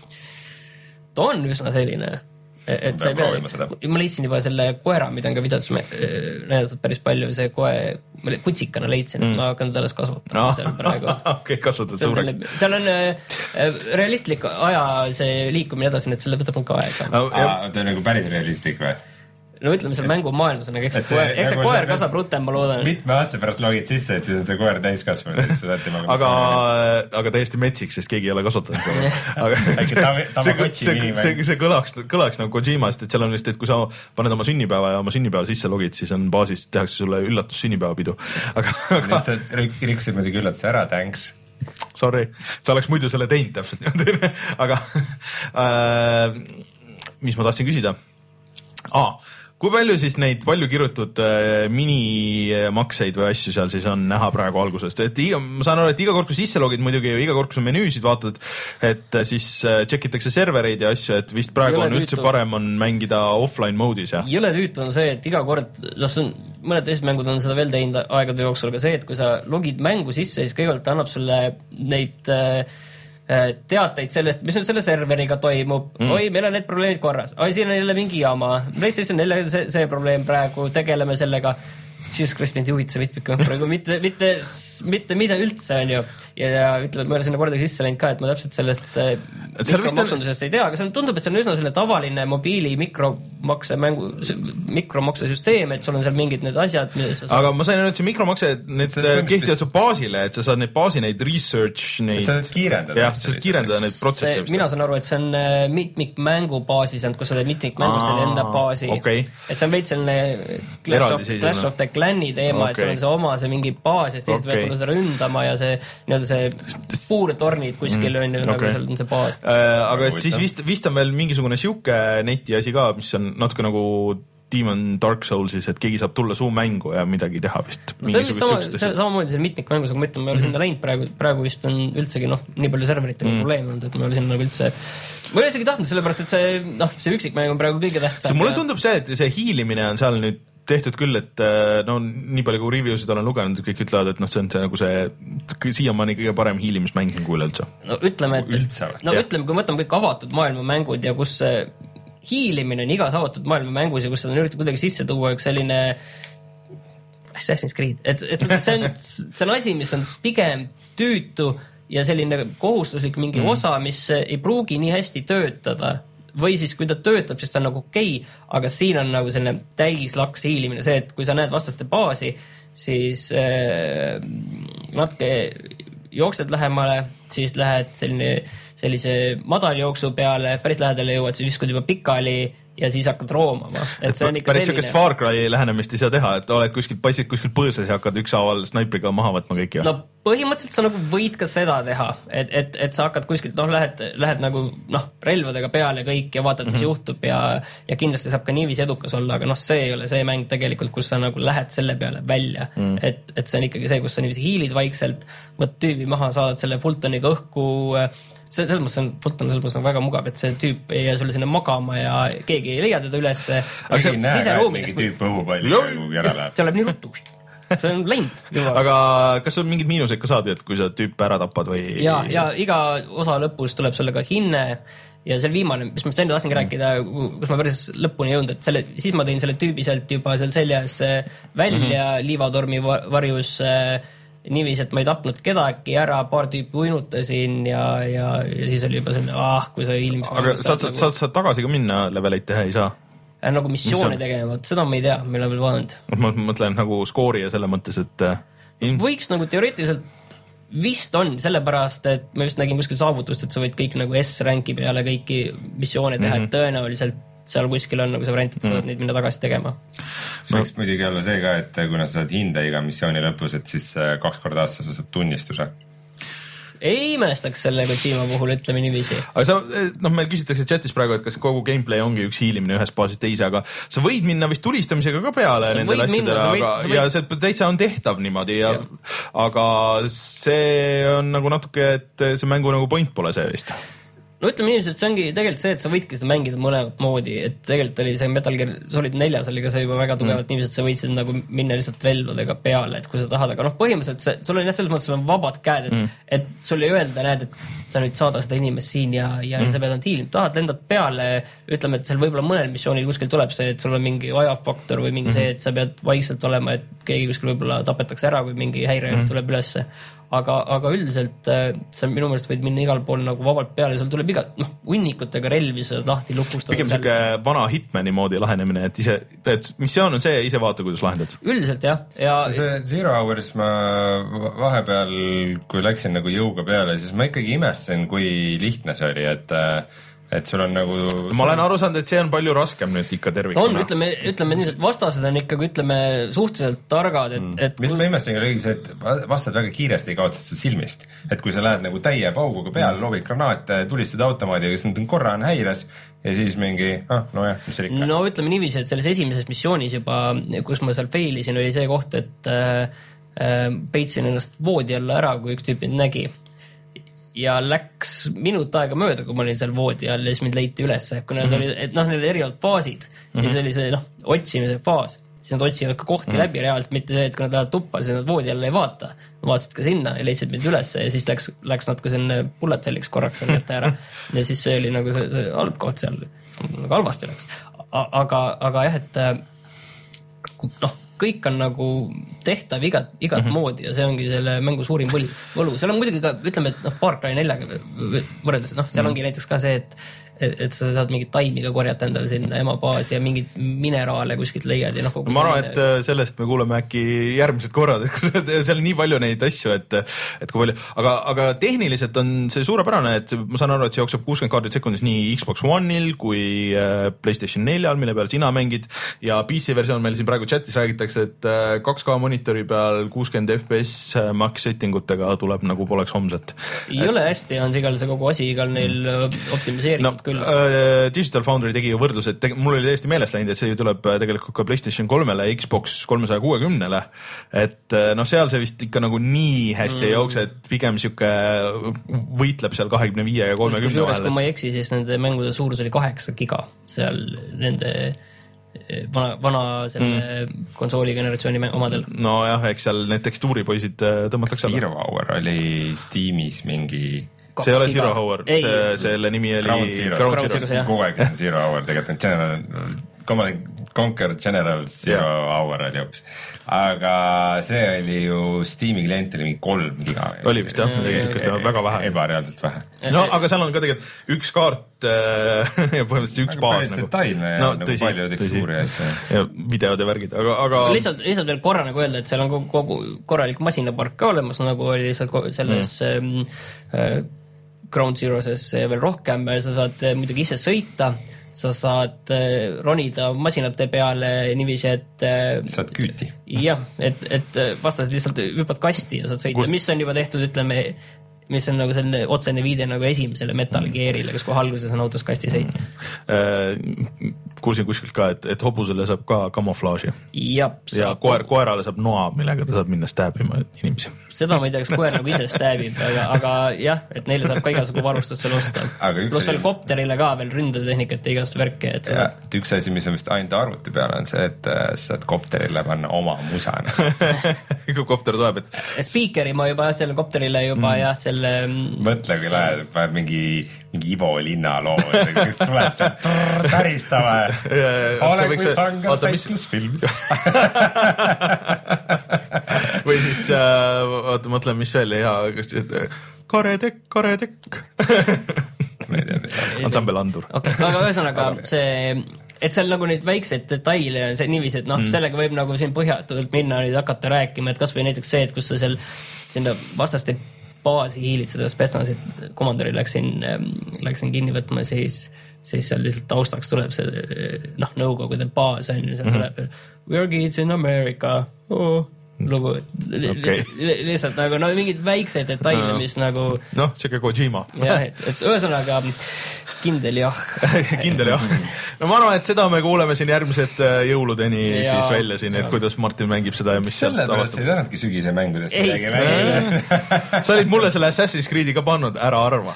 ta on üsna selline, et sa ei pea, ma leidsin juba selle koera, mida on ka videotes näidatud päris palju, see koe, kutsikana leidsin, et mm. ma hakkan talle kasvatama no. seal praegu. Okei, kasvatad suureks. Seal on realistlik aja see liikumine edasi, et selle võtab ka aega. No, Aa, ta on nagu päris realistlik või? No ütleme seal mängumaailmas on, eks see koer, eks see koer kasvab rutem, ma loodan. Mitme aasta pärast logid sisse, et siis on see koer täiskasvanud. aga, aga täiesti metsiks, sest keegi ei ole kasvatanud. Aga see, see, see, see, see kõlaks, kõlaks nagu Kojimast, et seal on vist, et kui sa paned oma sünnipäeva ja oma sünnipäeva sisse logid, siis on baasis, tehakse sulle üllatus sünnipäevapidu. Aga, aga... Nüüd sa rikkusid muidugi üllatuse ära, thanks. Sorry, sa oleks muidu selle teinud täpselt. Aga äh, mis ma tahtsin küsida? Aa, kui palju siis neid palju kirjutud äh, minimakseid või asju seal siis on näha praegu algusest? Et iga, ma saan aru, et iga kord, kui sisse logid muidugi, iga kord, kui sa menüüsid vaatad, et siis äh, tšekitakse servereid ja asju, et vist praegu jõle on üldse tüütu. Parem on mängida offline mode'is, jah? Jõle tüütu on see, et iga kord, noh, see on, mõned teised mängud on seda veel teinud aegade jooksul, aga see, et kui sa logid mängu sisse, siis kõigepealt annab sulle neid äh, teateid sellest, mis nüüd selle serveriga toimub mm. oi, meil on need probleemid korras, oi, siin on jälle mingi jama, PlayStation neile see, see probleem praegu, tegeleme sellega, siis Chris mind juhid see mitmik praegu mitte, mitte, mitte mida üldse on ju ja, ja ütleb, et ma olen sinna kordagi sisse läinud ka, et ma täpselt sellest mikromaksundusest ei tea, aga see tundub, et see on üsna selle tavaline mobiili mikromakse mängu, mikromakse süsteem, et sul on seal mingid need asjad sa... aga ma sain nüüd, et see mikromakse, need kehtivad su baasile, et sa saad neid baasi, neid research neid... sa saad kiirendada jah, sa saad kiirendada neid protsesse mina saan aru, et see on mitmik mängu baasis, kus sa teed mitmik mängust enda baasi okay. et see on veits selline Clash of, Clash of the Clan'i teema okay. et sul on see oma see mingi baas ja teised okay. võivad seda ründama ja see nii-öelda see puurtornid kuskil mm. on ju, nagu seal on see baas äh, aga siis vist, vist on veel mingisugune siuke neti asi ka, mis on natuke nagu Demon Dark Soulsis, et keegi saab tulla suu mängu ja midagi teha vist no, see on vist sama, see, samamoodi see mitmikmängus, aga ma ütlen, ma ei ole mm. sinna läinud praegu, praegu vist on üldsegi noh, nii palju serveritega mm. probleeme olnud, et ma ei ole sinna nagu üldse ma ei ole isegi tahtnud, sellepärast et see noh, see üksikmäng on praegu kõige tähtsam mulle tundub see, et see hiilimine on seal nüüd tehtud küll, et no nii palju kui review'sid olen lugenud, kõik ütlevad, et noh, see on see nagu see siiamaani kõige parem hiilimismäng nagu üleüldse. No ütleme, et üldse, no ja. ütleme, kui võtame kõik avatud maailma mängud ja kus hiilimine on igas avatud maailma mängus ja kus seda on üritatud kuidagi sisse tuua üks selline Assassin's Creed, et, et see on, see on asi, mis on pigem tüütu ja selline kohustuslik mingi mm. osa, mis ei pruugi nii hästi töötada või siis kui ta töötab, siis ta on nagu okei okay,, aga siin on nagu selline täislaks hiilimine, see, et kui sa näed vastaste baasi, siis äh, natuke jooksed lähemale, siis lähed selline, sellise madaljooksu peale, päris lähedale jõuad, siis viskad juba pikali ja siis hakkad roomama. Et see on ikka päris selline... sellist Far Cry lähenemist ei saa teha, et oled kuskil, passid kuskil põõsas ja hakkad ükshaaval snaipriga maha võtma kõiki. No põhimõtteliselt sa nagu võid ka seda teha, et, et, et sa hakkad kuskilt, noh, lähed, lähed nagu noh, relvadega peale kõik ja vaatad, mis mm-hmm. juhtub ja, ja kindlasti saab ka niiviisi edukas olla, aga noh, see ei ole see mäng tegelikult, kus sa nagu lähed selle peale välja, mm. et, et see on ikkagi see, kus sa niiviisi hiilid vaikselt, võt tüübi maha, saadad selle Fultoniga õhku, see, selles mõttes on, Fulton selles mõttes on väga mugav, et see tüüp ei jää sulle sinna magama ja keegi ei leia teda üles. Aga see näe, et mingi tüüp õhupalli järele. See läheb nii rutust. See on läinud juba. Aga kas on mingid miinuseid ka saadi, et kui sa tüüpe ära tapad või? Ja, ja iga osa lõpus tuleb sulle ka hinne ja see viimane, mis ma enda tahtsingi rääkida, kus ma päris lõpuni jõudnud, et selle, siis ma tõin selle tüübi sealt juba seal seljas välja mm-hmm. liivatormi varjus niiviisi, et ma ei tapnud kedagi ära, paar tüüpi uinutasin ja, ja, ja siis oli juba selline, ah, kui sa ilmis... Aga saad, saad, saad, saad tagasi ka minna leveleid teha, ei saa? Nagu missiooni tegema, seda ma ei tea, meil on veel vaadanud. Ma mõtlen nagu skoori ja selle mõttes, et... Ilms... Võiks nagu teoreetiliselt vist on, sellepärast, et ma just nägin kuskil saavutust, et sa võid kõik nagu S-ranki peale kõiki missioone teha, mm -hmm. et tõenäoliselt seal kuskil on nagu see variant, et sa saad mm. neid minna tagasi tegema. See võiks muidugi olla see ka, et kuna sa saad hinde iga missiooni lõpus, et siis kaks korda aastas sa saad tunnistuse. Ei imestaks selle Kojima puhul, ütleme niiviisi. Aga sa, noh, meil küsitakse chatis praegu, et kas kogu gameplay ongi üks hiilimine ühest baasist teise, aga sa võid minna vist tulistamisega ka peale nendele asjadele, aga võid... ja see täitsa on tehtav niimoodi ja, ja. Aga see on nagu natuke, et see mängu nagu point pole see vist. No ütleme inimesed, see ongi tegelikult see, et sa võidki seda mängida mõlemat moodi, et tegelikult oli see Metal Gear Solid neljas oli ka see juba väga tugevalt mm. niiviisi, et sa võidsid nagu minna lihtsalt relvadega peale, et kui sa tahad, aga noh, põhimõtteliselt see, sul on jah, selles mõttes sul on vabad käed, et, mm. et sul ei öelda, näed, et sa nüüd saada seda inimest siin ja, ja mm. sa pead nad hiilima, tahad lendad peale, ütleme, et seal võib-olla mõnel missioonil kuskil tuleb see, et sul on mingi ajafaktor või mingi mm. see, et sa pead vaikselt olema, et keegi kuskil võib-olla tapetakse ära, kui mingi häire mm. tuleb ülesse. Aga, aga üldiselt sa minu meelest võid minna igal pool nagu vabalt peale ja sul tuleb igat, noh, unnikutega relvi sa lahti lukustada. Pigem selline vana Hitmani moodi lahenemine, et ise, et missioon on see, ise vaata, kuidas lahendad. Üldiselt jah. Ja see Zero Hours ma vahepeal, kui läksin nagu jõuga peale, siis ma ikkagi imestasin, kui lihtne see oli, et et sul on nagu... Ma olen aru saanud, et see on palju raskem nüüd ikka tervikuna. On, ütleme, ütleme nii, et vastased on ikkagi, ütleme, suhteliselt targad, et... et mis kus... ma imestasin oli see, et vastad väga kiiresti ei kaotsad su silmist. Et kui sa lähed nagu täie pauguga peale, mm. loobid granaate, tulistad automaadiga, siis nad on korra on häires ja siis mingi, ah, no jah, mis see ikka? No ütleme niiviisi, et selles esimeses missioonis juba, kus ma seal failisin, oli see koht, et äh, peitsin ennast voodi alla ära, kui üks tüüp mind nägi. Ja läks minut aega mööda, kui ma olin seal voodi all ja siis mind leiti ülesse, kui nad mm -hmm. olid, et noh, need erinevad faasid mm -hmm. ja siis oli see, noh, otsimise faas, siis nad otsivad ka kohti mm -hmm. läbi reaalselt, mitte see, et kui nad lähevad tuppa, siis nad voodi alla ei vaata. Vaatasid ka sinna ja leidsid mind ülesse ja siis läks, läks nad ka sinna bullet helliks korraks seal jätta ära ja siis see oli nagu see, see halb koht seal, nagu halvasti läks. Aga, aga jah, et noh, kõik on nagu tehtav igat, igat mm -hmm. moodi ja see ongi selle mängu suurim võlu. võlu. Seal on muidugi ka, ütleme, et noh, Far Cry neljaga võrreldes, noh, seal ongi näiteks ka see, et et, et sa saad mingit taimiga korjata endale sinna emabaasi ja mingid mineraale kuskilt leiad ja noh, kogu no, ma arvan, et sellest me kuuleme äkki järgmised korrad, et seal on nii palju neid asju, et et kui palju, aga, aga tehniliselt on see suurepärane, et ma saan aru, et see jookseb kuuskümmend kaardit sekundis nii Xbox One'il kui PlayStation neljal, mille peal sina mängid ja P C versioon meil siin praegu chatis räägitakse, et kaks K monitori peal kuuskümmend F P S max setting utega tuleb nagu poleks homset. Ei et... ole hästi, on see igal see kogu asi igal neil optimiseeritud no, küll. Digital Foundry tegi ju võrdlus, et teg mul oli täiesti meelest läinud, et see ju tuleb tegelikult ka PlayStation kolmele, Xbox kolmesaja kuuekümnele, et noh, seal see vist ikka nagu nii hästi mm. ei jookse, et pigem siuke võitleb seal kahekümne viie ja kolmekümne vahel. Kui ma ei eksi, siis nende mängude suurus oli kaheksa giga seal nende vana, vana selle mm. konsooli generatsiooni omadel. No jah, eks seal need tekstuuripoisid tõmmatakse alla. Zero Hour oli Steamis mingi see ei ole Zero Hour, see, selle nimi oli Ground Zero, Ground Zero, Zero kogu aeg on Zero Hour, tegelikult General Conquer General Zero yeah. Hour oli hoopis. Aga see oli ju Steam'i klient oli mingi kolm giga. Oli vist jah, midagi sükast ja väga vähe. Ebareaalselt vähe. No aga seal on ka tegelikult üks kaart ja põhimõtteliselt üks baas. Aga detailne ja no, nagu tõsi, palju tekstuuri ja asja. Ja videod ja värgid, aga... aga... Lihtsalt, lihtsalt veel korra nagu öelda, et seal on kogu, kogu korralik masinapark ka olemas, nagu oli lihtsalt selles mm. äh, Ground Zeroses veel rohkem, sa saad muidugi ise sõita, sa saad ronida masinate peale niiviisi, et saad küüti. Jah, et, et vastased lihtsalt hüppad kasti ja saad sõita, Kust... mis on juba tehtud, ütleme, mis on nagu selline otsene viide nagu esimesele Metal Gearile, kus kohe alguses on autos kasti sõit. Mm. Kuulsin kuskilt ka, et, et hobusele saab ka kamuflaaži. Jab, ja koer, koerale saab noa, millega ta saab minna stääbima inimesi. Seda ma ei tea, kas koer nagu ise stääbib, aga, aga jah, et neile saab ka igasugu varustust veel osta. Pluss veel kopterile ka veel ründetehnikat ja igast värke. Et ja, et üks asi, mis on vist ainult arvuti peale, on see, et saad kopterile panna oma musana. Kui kopter tuleb, et... Speakeri ma juba selle kopterile juba mm. jah, selle... Mõtle, kui lähed, paned mingi, mingi Ivo linna loo, et tuleb see päristava. Ole kui sangar seiklusfilmis. Või siis, oota, mõtlen, mis veel hea, karetekk, karetekk. Ansambel Andur. Okay, aga ühesõnaga see, et seal nagu neid väikseid detaile on see niiviisi, et noh, mm. sellega võib nagu siin põhjatult minna nüüd hakata rääkima, et kas või näiteks see, et kus sa seal sinna vastaste baasi hiilitseda, Spetsnazi komandori läksin, läksin kinni võtma, siis, siis seal lihtsalt taustaks tuleb see noh, nõukogude baas on ju, seal mm-hmm. tuleb We are kids in America oh. lugu, okay. lihtsalt nagu no mingid väikseid detaile, mis nagu noh, siuke Kojima jah, et, et ühesõnaga kindel jah kindel jah. No ma arvan, et seda me kuuleme siin järgmised jõuludeni ja, siis välja siin, et ja. Kuidas Martin mängib seda ja mis selle pärast ei tänadki sügise mängudest midagi mängida. Sa olid mulle selle Assassin's Creed'i ka pannud, ära arva.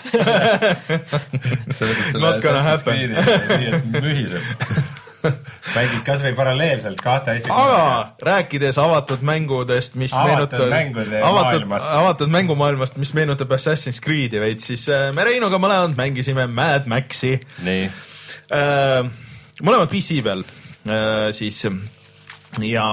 Sa võtad selle Assassin's Creed'i nii, et mühiseb. Mängid kas või paralleelselt kahte asja. Aga rääkides avatud mängudest, mis avatud meenutab avatud, avatud mängumaailmast, mis meenutab Assassin's Creed'i veid, siis me Reinuga mõlemad mängisime Mad Maxi. Nii. Äh, mõlemad P C peal äh, siis ja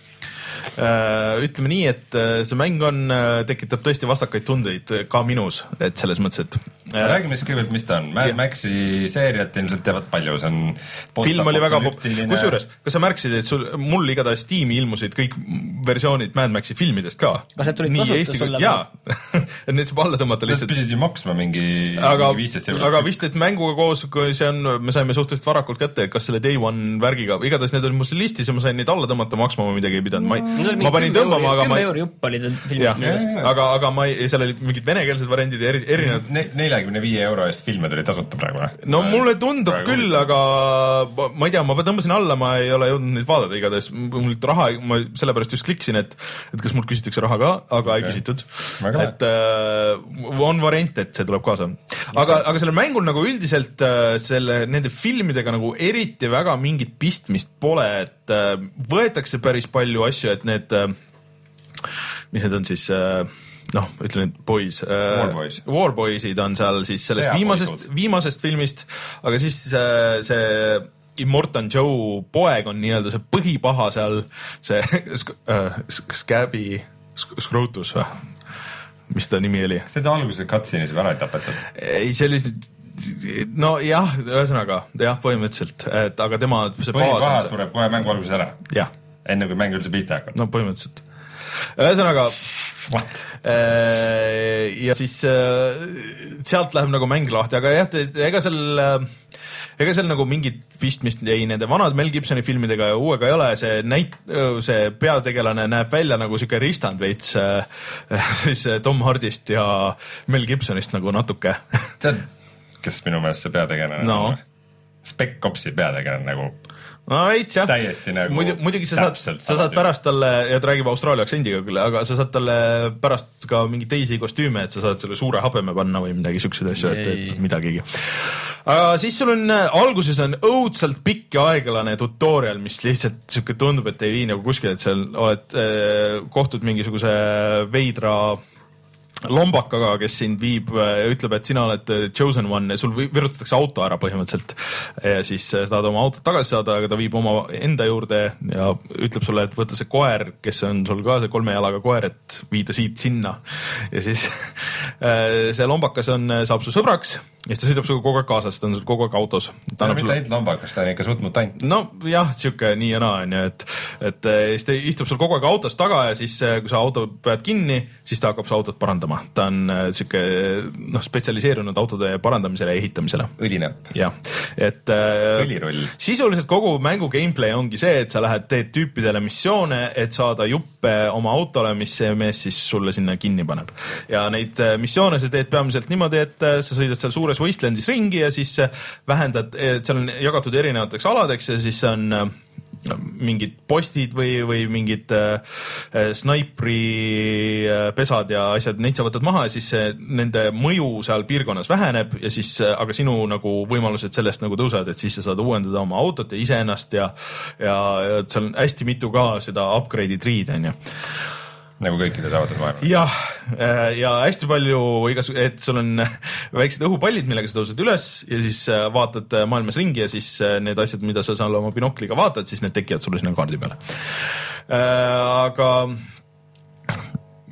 äh, ütleme nii, et see mäng on, tekitab tõesti vastakaid tundeid ka minus, et selles mõttes, et äh, räägime siis kõigepealt, mis ta on. Mad Maxi seeriat ilmselt teavad palju, see on film oli väga pop-, kusjuures, kas sa märksid, et sul, mul igatahes Steam'i ilmusid kõik versioonid Mad Maxi filmidest ka? Kas need tulid kasutus sulle? Jaa, et need saab alla tõmmata lihtsalt. Need pidid ju maksma mingi, aga, mingi viisteist eurot. Aga vist, et mänguga koos, kui see on, me saime suhteliselt varakult kätte, kas selle Day One värgiga, igatahes need olid mul see listis ja ma sain neid alla tõmmata, maksma ma midagi ei pidanud. Ma, ei, ma panin tõmbama, aga ma ei... kümme euri jupp oli filmid. Aga, aga ma ei, seal oli mingid venekeelsed variandid ja eri, erinevad... Ne, nelikümmend viis euro eest filme tuli tasuta praegu. No mulle tundub praegu küll, aga ma ei tea, ma tõmbasin alla, ma ei ole jõudnud neid vaadata igatahes. Mul raha, ma sellepärast just kliksin, et, et kas mul küsitakse raha ka, aga okay. Ei küsitud. Et äh, on variant, et see tuleb kaasa. Aga, aga selle mängul nagu üldiselt äh, selle, nende filmidega nagu eriti väga mingit pistmist pole, et äh, võetakse päris palju asju, et need äh, mis need on siis äh, noh, ütlen, et boys, War Boys. War Boysid on seal siis sellest Sea viimasest, viimasest filmist, aga siis äh, see Immortan Joe poeg on nii-öelda see põhipaha seal, see äh, Scabby Scrotus või? Mis ta nimi oli? Seda alguses cutscene'is või ära ei tapetud? Ei, see oli no jah, ühesõnaga, jah, põhimõtteliselt, et aga tema põhipaha sureb kohe mängu alguses ära? Jah. Enne kui mäng üldse pihta hakkab? No põhimõtteliselt. Ühesõnaga ja siis sealt läheb nagu mäng lahti, aga jah, ega seal ega seal nagu mingit pistmist ei nende vanad Mel Gibsoni filmidega ja uuega ei ole, see näit-, see peategelane näeb välja nagu siuke ristand veits siis Tom Hardist ja Mel Gibsonist nagu natuke. Tead, kes minu meelest see peategelane no. Spec Opsi peategelane nagu no veits jah, nagu Muidu, muidugi sa saad, sa saad pärast talle, ja ta räägib Austraalia aktsendiga küll, aga sa saad talle pärast ka mingi teisi kostüüme, et sa saad selle suure habeme panna või midagi siukseid asju, et, et midagigi. Aga siis sul on, alguses on õudselt pikk ja aeglane tutorial, mis lihtsalt siuke tundub, et ei vii nagu kuskil, et seal oled eh, kohtud mingisuguse veidra lombakaga, kes sind viib ja ütleb, et sina oled chosen one ja sul virutatakse auto ära põhimõtteliselt ja siis saad oma autot tagasi saada, aga ta viib oma enda juurde ja ütleb sulle, et võtta see koer, kes on sul ka see kolme jalaga koer, et viida siit sinna ja siis see lombakas on, saab su sõbraks ja siis ta sõidab suga kogu aeg kaasas, ta on sul kogu aeg autos. Ta on mitte ainult lombakas, ta on ikka suht mutant. No jah, siuke nii ja naa on ju, et, et siis ta istub sul kogu aeg autos taga ja siis kui sa auto pead kinni, siis ta hakkab su autot parandama. Ta on siuke noh, spetsialiseerunud autode parandamisele ja ehitamisele. Õline. Jah, et Õliroll. Sisuliselt kogu mängu gameplay ongi see, et sa lähed, teed tüüpidele missioone, et saada juppe oma autole, mis see mees siis sulle sinna kinni paneb. Ja neid missioone sa teed peamiselt niimoodi, et sa sõidad seal suures Wastelandis ringi ja siis vähendad, et seal on jagatud erinevateks aladeks ja siis on mingid postid või, või mingid äh, snaipri äh, pesad ja asjad, neid sa võtad maha ja siis äh, nende mõju seal piirkonnas väheneb ja siis, äh, aga sinu nagu võimalused sellest nagu tõusevad, et siis sa saad uuendada oma autot ja iseennast ja, ja, ja seal on hästi mitu ka seda upgrade'i tree'd on ju. Nagu kõikides avatud maailmas. Jah, ja hästi palju igas, et sul on väiksed õhupallid, millega sa tõused üles ja siis vaatad maailmas ringi ja siis need asjad, mida sa seal oma binokliga vaatad, siis need tekivad sulle sinna kaardi peale. Aga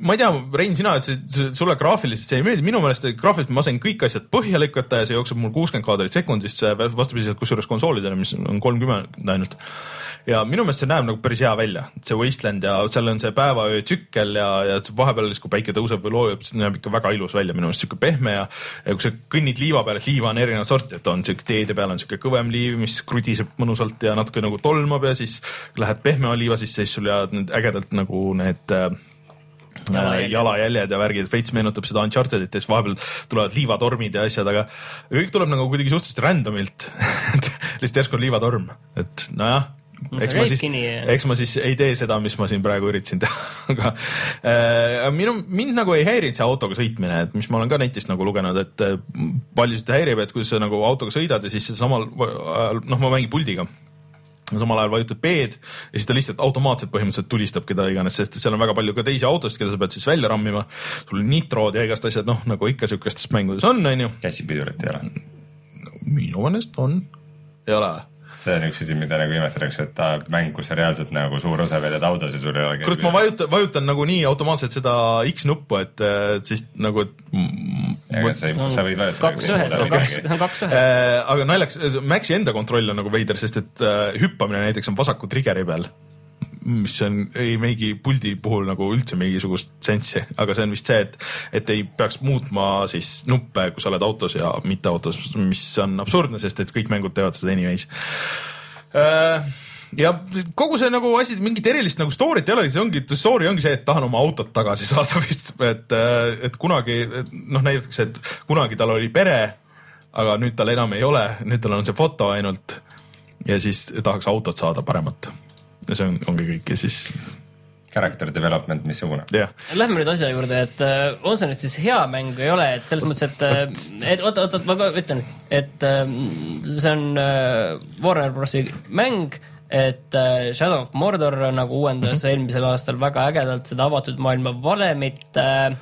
ma ei tea, Rein, sina ütlesid, sulle graafiliselt see ei meeldi, minu meelest graafiliselt ma sain kõik asjad põhja lükata ja see jookseb mul kuuskümmend kaadrit sekundis, vastupidiselt kusjuures konsoolidele, mis on kolmkümmend ainult. Ja minu meelest see näeb nagu päris hea välja, see Wasteland ja seal on see päevaöö tsükkel ja, ja vahepeal, kui päike tõuseb või loojub, see näeb ikka väga ilus välja, minu meelest siuke pehme ja, ja kui sa kõnnid liiva peale, et liiva on erinev sort, et on siuke teede peal on siuke kõvem liiv, mis krudiseb mõnusalt ja natuke nagu tolmab ja siis lähed pehme oliiva sisse, siis sul jäävad need ägedalt nagu need äh, jalajäljed. jalajäljed ja värgid, veits meenutab seda Unchartedit ja siis vahepeal tulevad liivatormid ja asjad, aga kõik tuleb nagu kuidagi suhteliselt randomilt lihtsalt järsku on liivatorm, et nojah, eks ma, siis, eks ma siis ei tee seda, mis ma siin praegu üritasin teha, aga äh, minu, mind nagu ei häirinud see autoga sõitmine, et mis ma olen ka netist nagu lugenud, et äh, paljusid häirib, et kui sa nagu autoga sõidad ja siis samal, noh, ma mängin puldiga, samal ajal vajutad B-d ja siis ta lihtsalt automaatselt põhimõtteliselt tulistab keda iganes, sest seal on väga palju ka teisi autosid, keda sa pead siis välja rammima, sul on nitrod ja igast asjad, noh, nagu ikka siukestes mängudes on, on ju. Käsipidurit ei ole? Minu mõnest on, ei ole. See on üks asi, mida nagu imestatakse, et ta mäng, kus sa reaalselt nagu suur osa veedad autos ja sul ei ole kurat, ma vajutan, vajutan nagu nii automaatselt seda X-nuppu, et siis nagu et ja, sa, ei, sa võid vajutada kaks ühes, see on kaks ühes äh, aga naljaks, Maxi enda kontroll on nagu veider, sest et äh, hüppamine näiteks on vasaku triggeri peal, mis on, ei meigi puldi puhul nagu üldse mingisugust sensi, aga see on vist see, et, et ei peaks muutma siis nuppe, kui sa oled autos ja mitte autos, mis on absurdne, sest et kõik mängud teevad seda anyways. Ja kogu see nagu asi, mingit erilist nagu story't ei ole, see ongi, story ongi see, et tahan oma autot tagasi saada vist, et, et kunagi, noh näidatakse, et kunagi tal oli pere, aga nüüd tal enam ei ole, nüüd tal on see foto ainult ja siis tahaks autot saada paremat. Ja see on, ongi kõik ja siis character development missugune yeah. Lähme nüüd asja juurde, et uh, on see nüüd siis hea mäng ei ole, et selles mõttes, et, et oot, oot, oot, ma ka ütlen, et uh, see on uh, Warner Brosi mäng, et uh, Shadow of Mordor nagu uuendas mm-hmm. eelmisel aastal väga ägedalt seda avatud maailma valemit uh,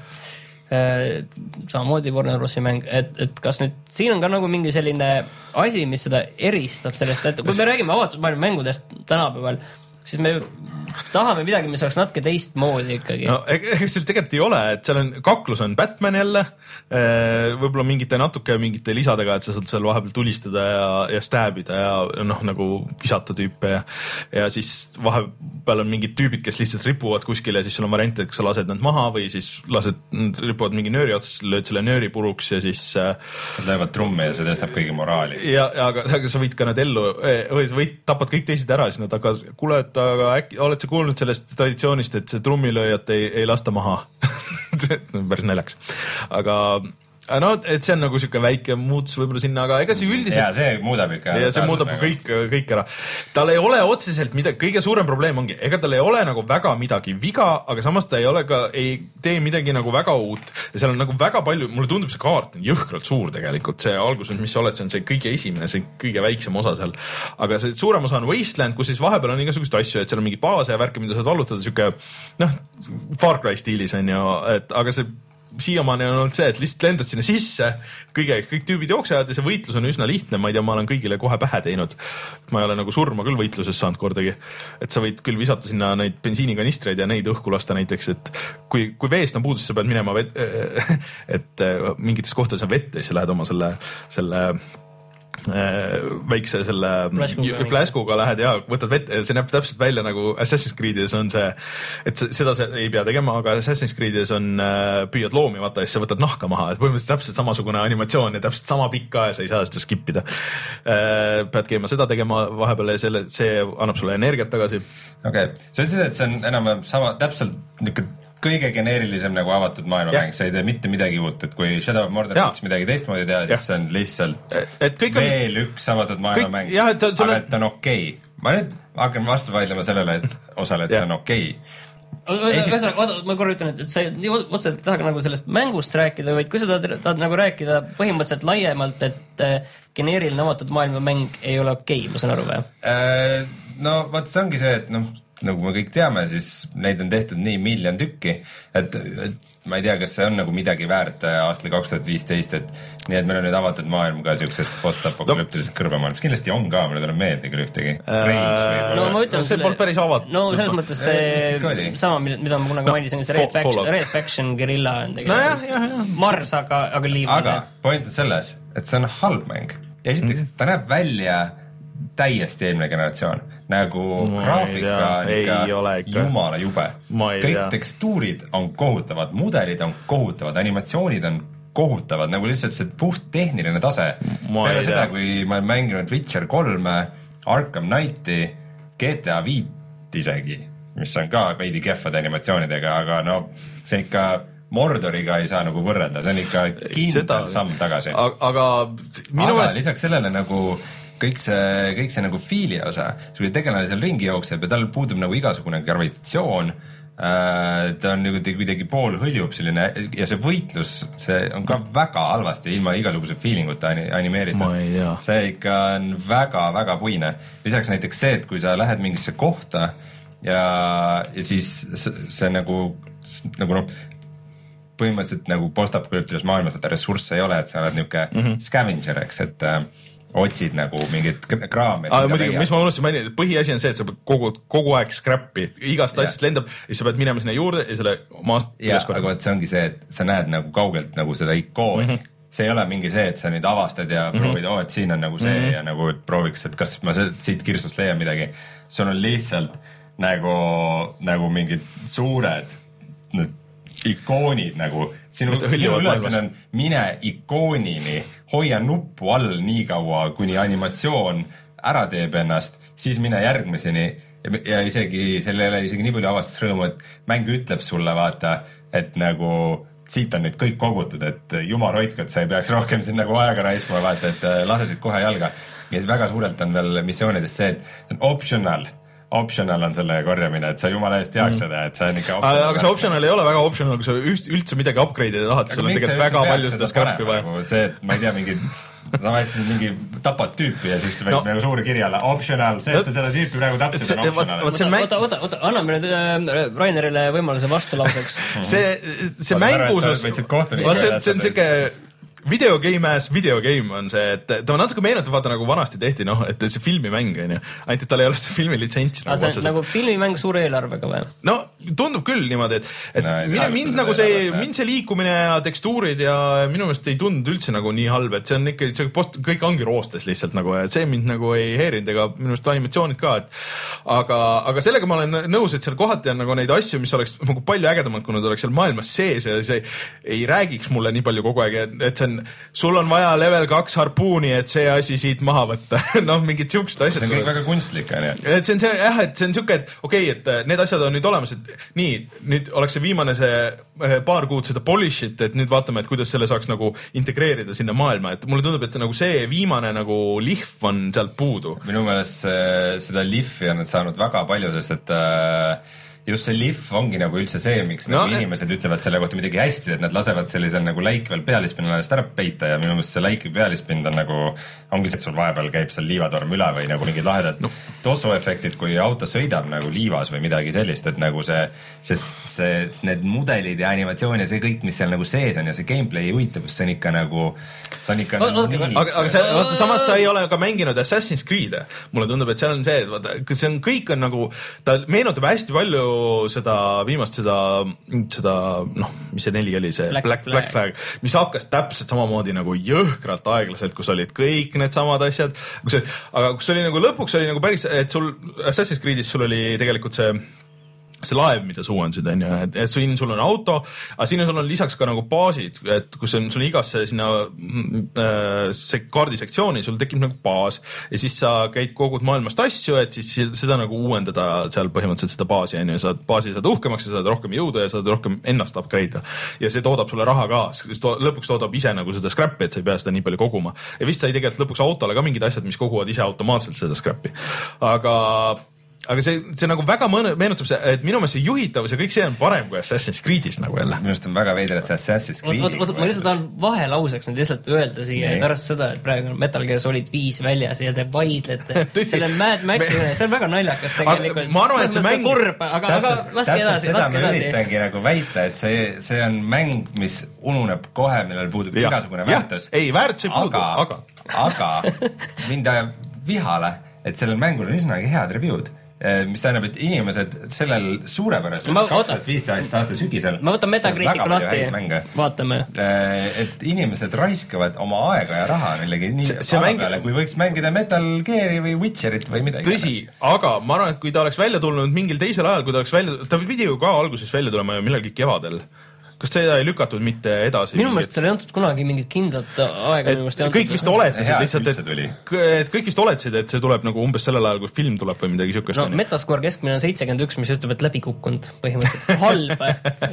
uh, samamoodi Warner Brosi mäng, et, et kas nüüd siin on ka nagu mingi selline asi, mis seda eristab sellest, et kui me räägime avatud maailma mängudest tänapäeval, siis me tahame midagi, mis oleks natuke teistmoodi ikkagi. No ega see tegelikult ei ole, et seal on, kaklus on Batman jälle, võib-olla mingite natuke mingite lisadega, et sa saad seal vahepeal tulistada ja, ja stääbida ja noh, nagu visata tüüpe ja, ja siis vahepeal on mingid tüübid, kes lihtsalt ripuvad kuskil ja siis sul on variant, et kas sa lased nad maha või siis lased, ripuvad mingi nööri otsas, lööd selle nööri puruks ja siis nad löövad trummi ja see tõstab kõigi moraali. Ja, ja aga, aga sa võid ka nad ellu, või sa võid, tapad kõik teised ära, siis nad hakkavad, kuule, et aga äkki oled sa kuulnud sellest traditsioonist, et see trummilööjat ei, ei lasta maha see on päris näljaks, aga no, et see on nagu siuke väike muutus võib-olla sinna, aga ega see üldiselt ja see muudab ikka ja see muudab kõik, kõik ära. Tal ei ole otseselt midagi, kõige suurem probleem ongi, ega tal ei ole nagu väga midagi viga, aga samas ta ei ole ka, ei tee midagi nagu väga uut ja seal on nagu väga palju, mulle tundub see kaart on jõhkralt suur tegelikult, see alguses, mis sa oled, see on see kõige esimene, see kõige väiksem osa seal, aga see suurem osa on Wasteland, kus siis vahepeal on igasugust asju, et seal on mingi baase ja värke, mida saad vallutada, siuke noh, Far Cry stiilis on ju, et aga see siiamaani on olnud see, et lihtsalt lendad sinna sisse, kõige, kõik tüübid jooksevad ja see võitlus on üsna lihtne, ma ei tea, ma olen kõigile kohe pähe teinud. Ma ei ole nagu surma küll võitluses saanud kordagi, et sa võid küll visata sinna neid bensiinikanistreid ja neid õhku lasta näiteks, et kui, kui veest on puudus, sa pead minema vet, et mingites kohtades on vett ja siis lähed oma selle, selle väikse selle pläskuga, pläskuga lähed ja võtad vett, see näeb täpselt välja nagu Assassin's Creed'is on see, et seda sa ei pea tegema, aga Assassin's Creed'is on püüad loomi vaata ja siis sa võtad nahka maha, et põhimõtteliselt täpselt samasugune animatsioon ja täpselt sama pikka ja sa ei saa seda skip ida. Pead käima seda tegema vahepeal ja selle, see annab sulle energiat tagasi. Okei, okay. Sa ütlesid, et see on enam sama täpselt niisugune kõige geneerilisem nagu avatud maailmamäng, sa ei tee mitte midagi uut, et kui Shadow of Mordor võiks midagi teistmoodi teha, siis see on lihtsalt et kõik on... veel üks avatud maailmamäng, et on... aga et on okei okay. Ma nüüd hakkan vastu vaidlema sellele, et osale, et see on okei okay. Ühesõnaga, ma korra ütlen, et sa nii otseselt ei taha nagu sellest mängust rääkida, vaid kui sa tahad, tahad nagu rääkida põhimõtteliselt laiemalt, et geneeriline avatud maailmamäng ei ole okei okay,, ma saan aru või? No vaat see ongi see, et noh nagu me kõik teame, siis neid on tehtud nii miljon tükki, et, et ma ei tea, kas see on nagu midagi väärt aastal kaks tuhat viisteist, et nii, et meil on nüüd avatud maailm ka siuksest post-apokalüptilisest kõrbemaailmas, kindlasti on ka, mulle tuleb meelde küll ühtegi. no ma ütlen see polnud päris avatud. No selles mõttes see sama, mida ma kunagi no, mainisin, see Red Faction, Red Faction Guerilla on tegelikult no, jah, jah, jah. Mars, aga, aga liivane. Aga point on selles, et see on halb mäng. Ja esiteks, ta näeb välja täiesti eelmine generatsioon, nagu ma graafika jumala jube. Kõik tea. Tekstuurid on kohutavad, mudelid on kohutavad, animatsioonid on kohutavad, nagu lihtsalt see puht tehniline tase. Peale seda, kui ma olen mänginud Witcher kolme, Arkham Knighti, G T A viit isegi, mis on ka veidi kehvade animatsioonidega, aga no see ikka Mordoriga ei saa nagu võrrelda, see on ikka kindel samm tagasi. Aga, minu aga lisaks sellele nagu kõik see, kõik see nagu fiili osa, kui tegelane seal ringi jookseb ja tal puudub nagu igasugune gravitatsioon, äh, ta on nagu kuidagi pool hõljub selline ja see võitlus, see on ka väga halvasti ilma igasuguse feelinguta animeeritud. See ikka on väga-väga puine. Lisaks näiteks see, et kui sa lähed mingisse kohta ja, ja siis see, see nagu, nagu noh, põhimõtteliselt nagu post-apokalüptilises maailmas, et ressursse ei ole, et sa oled niuke mm-hmm. scavenger, eks, et äh, otsid nagu mingit kraami. Muidugi, mis ma unustasin mainida, et põhiasi on see, et sa kogu, kogu aeg scrappi, igast asjast lendab ja sa pead minema sinna juurde ja selle maast üles korda. Aga see ongi see, et sa näed nagu kaugelt nagu seda ikooni. Mm-hmm. See ei ole mingi see, et sa nüüd avastad ja mm-hmm. proovid, oo, et siin on nagu see mm-hmm. ja nagu et prooviks, et kas ma siit kirstust leian midagi. Sul on lihtsalt nagu, nagu mingid suured nüüd ikoonid nagu, sinu, sinu ülesanne on mine ikoonini, hoia nuppu all nii kaua, kuni animatsioon ära teeb ennast, siis mine järgmiseni ja, ja isegi, selle ei ole isegi nii palju avastusrõõmu, et mäng ütleb sulle, vaata, et nagu siit on nüüd kõik kogutud, et jumal hoidku, et sa ei peaks rohkem siin nagu aega raiskama, vaata, et lasesid kohe jalga. Ja siis väga suurelt on veel missioonides see, et see on optional. Optional on selle korjamine, et sa jumala eest teaks mm. seda, et see on ikka optional. Aga see optional ei ole väga optional, kui sa üldse midagi upgrade'ida tahad, sul on tegelikult väga palju seda scrappi vaja. See, et ma ei tea, mingi, sa vahetad mingi tapad tüüpi ja siis võib no. nagu suuri kirjale optional, see, et sa seda tüüpi praegu tapsid on optional. Oota, oota, oota, anname nüüd äh, Rainerile võimaluse vastulauseks. see, see mängusus, see on siuke video game as video game on see, et ta natuke meenutab, vaata nagu vanasti tehti, noh, et see filmimäng on ju, ainult et tal ei ole seda filmilitsentsi. Nagu, see on nagu filmimäng suure eelarvega või? No tundub küll niimoodi, et, et no, mine, mind nagu see, mind see liikumine ja tekstuurid ja minu meelest ei tundu üldse nagu nii halb, et see on ikka, see post, kõik ongi roostes lihtsalt nagu, et see mind nagu ei heerinud ega minu meelest animatsioonid ka, et aga, aga sellega ma olen nõus, et seal kohati on nagu neid asju, mis oleks nagu palju ägedamad, kui nad oleks seal maailmas sees ja see ei räägiks mulle nii palju kogu aeg, et see on sul on vaja level kaks harpuuni, et see asi siit maha võtta. noh, mingid siuksed asjad. See on kõik väga kunstlik, on ju. Et see on see, jah, et see on siuke, et okei, okay, et need asjad on nüüd olemas, et nii, nüüd oleks see viimane see paar kuud seda polish'it, et nüüd vaatame, et kuidas selle saaks nagu integreerida sinna maailma, et mulle tundub, et nagu see viimane nagu lihv on sealt puudu. Minu meelest seda lihvi on saanud väga palju, sest et äh, just see lihv ongi nagu üldse see, miks no, nagu inimesed ne... ütlevad selle kohta midagi hästi, et nad lasevad sellisel nagu läikvel pealispinnal ennast ära peita ja minu meelest see läikvi pealispind on nagu, ongi see, et sul vahepeal käib seal liivatorm üle või nagu mingid lahedad no. tossuefektid, kui auto sõidab nagu liivas või midagi sellist, et nagu see, see, see, need mudelid ja animatsioon ja see kõik, mis seal nagu sees on ja see gameplay huvitavus, see on ikka nagu, see on ikka o, nagu okay, nii... Aga, aga see, vaata, samas sa ei ole ka mänginud Assassin's Creed'e. Mulle tundub, et seal on see, et vaata, see on kõik on nagu, ta meenutab hästi palju seda viimast seda, seda noh, mis see neli oli, see Black, Black, Black Flag, mis hakkas täpselt samamoodi nagu jõhkralt aeglaselt, kus olid kõik need samad asjad, kus oli, aga kus oli nagu lõpuks oli nagu päris, et sul Assassin's Creed'is sul oli tegelikult see see laev, mida suuansid, on ju, et, et siin sul on auto, aga siin sul on lisaks ka nagu baasid, et kus on sul igasse sinna äh, see kaardisektsiooni, sul tekib nagu baas ja siis sa käid kogud maailmast asju, et siis seda nagu uuendada seal põhimõtteliselt seda baasi, on ju, saad baasi saad uhkemaks ja saad rohkem jõuda ja saad rohkem ennast upgrade'ida. Ja see toodab sulle raha ka, to, lõpuks toodab ise nagu seda scrap'i, et sa ei pea seda nii palju koguma. Ja vist sai tegelikult lõpuks autole ka mingid asjad, mis koguvad ise automaatselt seda scrap'i. Aga aga see, see nagu väga mõne, meenutab see, et minu meelest see juhitavus ja kõik see on parem kui Assassin's Creed'is nagu jälle. Minu meelest on väga veider, et see Assassin's Creed'i. Oot, ma lihtsalt tahan vahelauseks nüüd lihtsalt öelda siia, et arvest seda, et praegu Metal Gear Solid viis väljas ja te vaidlete selle Mad Maxi üle, see on väga naljakas tegelikult. Ma arvan, et see mäng... Kurb, aga, aga laske edasi, laske edasi. Üritangi nagu väita, et see, see on mäng, mis ununeb kohe, millel puudub ja. igasugune väärtus. Ei, väärtus ei puudu, aga... Aga mind ajab vihale, et sellel mängul on üsnagi head review'd, mis tähendab, et inimesed sellel suurepärasel kaks tuhat viisteist aasta sügisel ma võtan Metacriticu lahti, vaatame. Et inimesed raiskavad oma aega ja raha millegi nii ala peale, kui võiks mängida Metal Gear'i või Witcherit või midagi. Tõsi, aga ma arvan, et kui ta oleks välja tulnud mingil teisel ajal, kui ta oleks välja, ta pidi ju ka alguses välja tulema millalgi kevadel. Kas seda ei lükatud mitte edasi? Minu meelest seal ei antud kunagi mingit kindlat aega. Kõik vist oletasid lihtsalt, et, et kõik vist oletasid, et see tuleb nagu umbes sellel ajal, kui film tuleb või midagi sükest. No Metascore keskmine on seitsekümmend üks, mis ütleb, et läbi kukkunud põhimõtteliselt. Halb.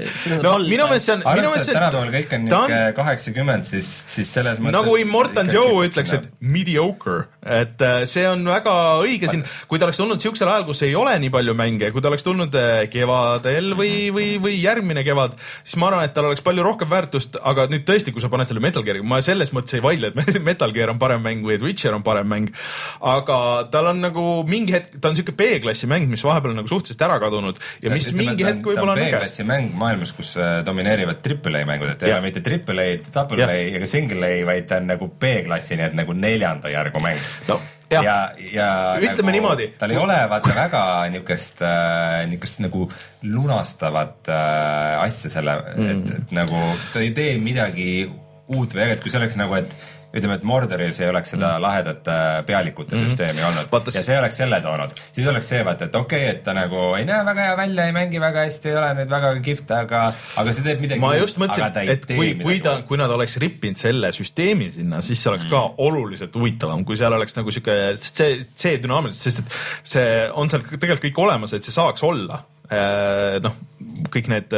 No minu meelest see on... Arvestad tänapäeval kõik on niisugune kaheksakümmend, siis, siis selles mõttes... Nagu Immortan Joe ütleks, et mediocre. Et see on väga õige siin. Kui ta oleks tulnud siuksel ajal, kus ei ole nii palju mänge, kui ta oleks tulnud kevadel või, või, või järgmine kevad, siis ma arvan, et tal oleks palju rohkem väärtust, aga nüüd tõesti, kui sa paned selle Metal Gear'i, ma selles mõttes ei vaidle, et Metal Gear on parem mäng või et Witcher on parem mäng, aga tal on nagu mingi hetk, ta on siuke B-klassi mäng, mis vahepeal on nagu suhteliselt ära kadunud ja mis ja, mingi hetk võib-olla on äge. Ta on B-klassi mäng maailmas, kus domineerivad triple A mängud, et ei ole mitte triple A, double A ega single A, vaid ta on nagu B-klassi, nii et nagu neljanda järgu mäng. No. Ja, ja, ja ütleme nagu, niimoodi. Tal ei ole vaata väga niukest, äh, niukest nagu lunastavat äh, asja selle, mm. et, et nagu ta ei tee midagi uut või äget, kui see oleks nagu, et ütleme, et Mordoril see ei oleks seda mm. lahedat pealikute mm. süsteemi olnud Vatas... ja see oleks selle toonud. Siis oleks see, vaata, et okei, okay, et ta nagu ei näe väga hea välja, ei mängi väga hästi, ei ole nüüd väga kihvt, aga, aga see teeb midagi. Ma just mõtlesin, et kui, kui, ta, kui nad oleks rippinud selle süsteemi sinna, siis see oleks mm. ka oluliselt huvitavam, kui seal oleks nagu siuke, see, see dünaamiliselt, sest et see on seal tegelikult kõik olemas, et see saaks olla. Noh, kõik need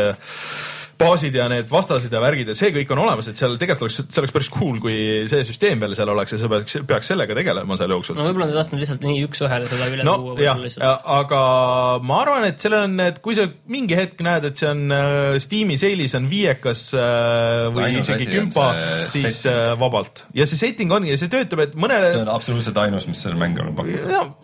baasid ja need vastased ja värgid ja see kõik on olemas, et seal tegelikult oleks, see oleks päris cool, kui see süsteem veel seal oleks ja see peaks, peaks sellega tegelema seal jooksul. No võib-olla on tahtnud lihtsalt nii üks ühele seda üle no, tuua. Jah, ja, aga ma arvan, et sellel on, et kui sa mingi hetk näed, et see on äh, Steam'i seilis on viiekas äh, või isegi kümpa, siis äh, vabalt. Ja see setting on ja see töötab, et mõnele... See on absoluutselt ainus, mis seal mängu on pakkunud.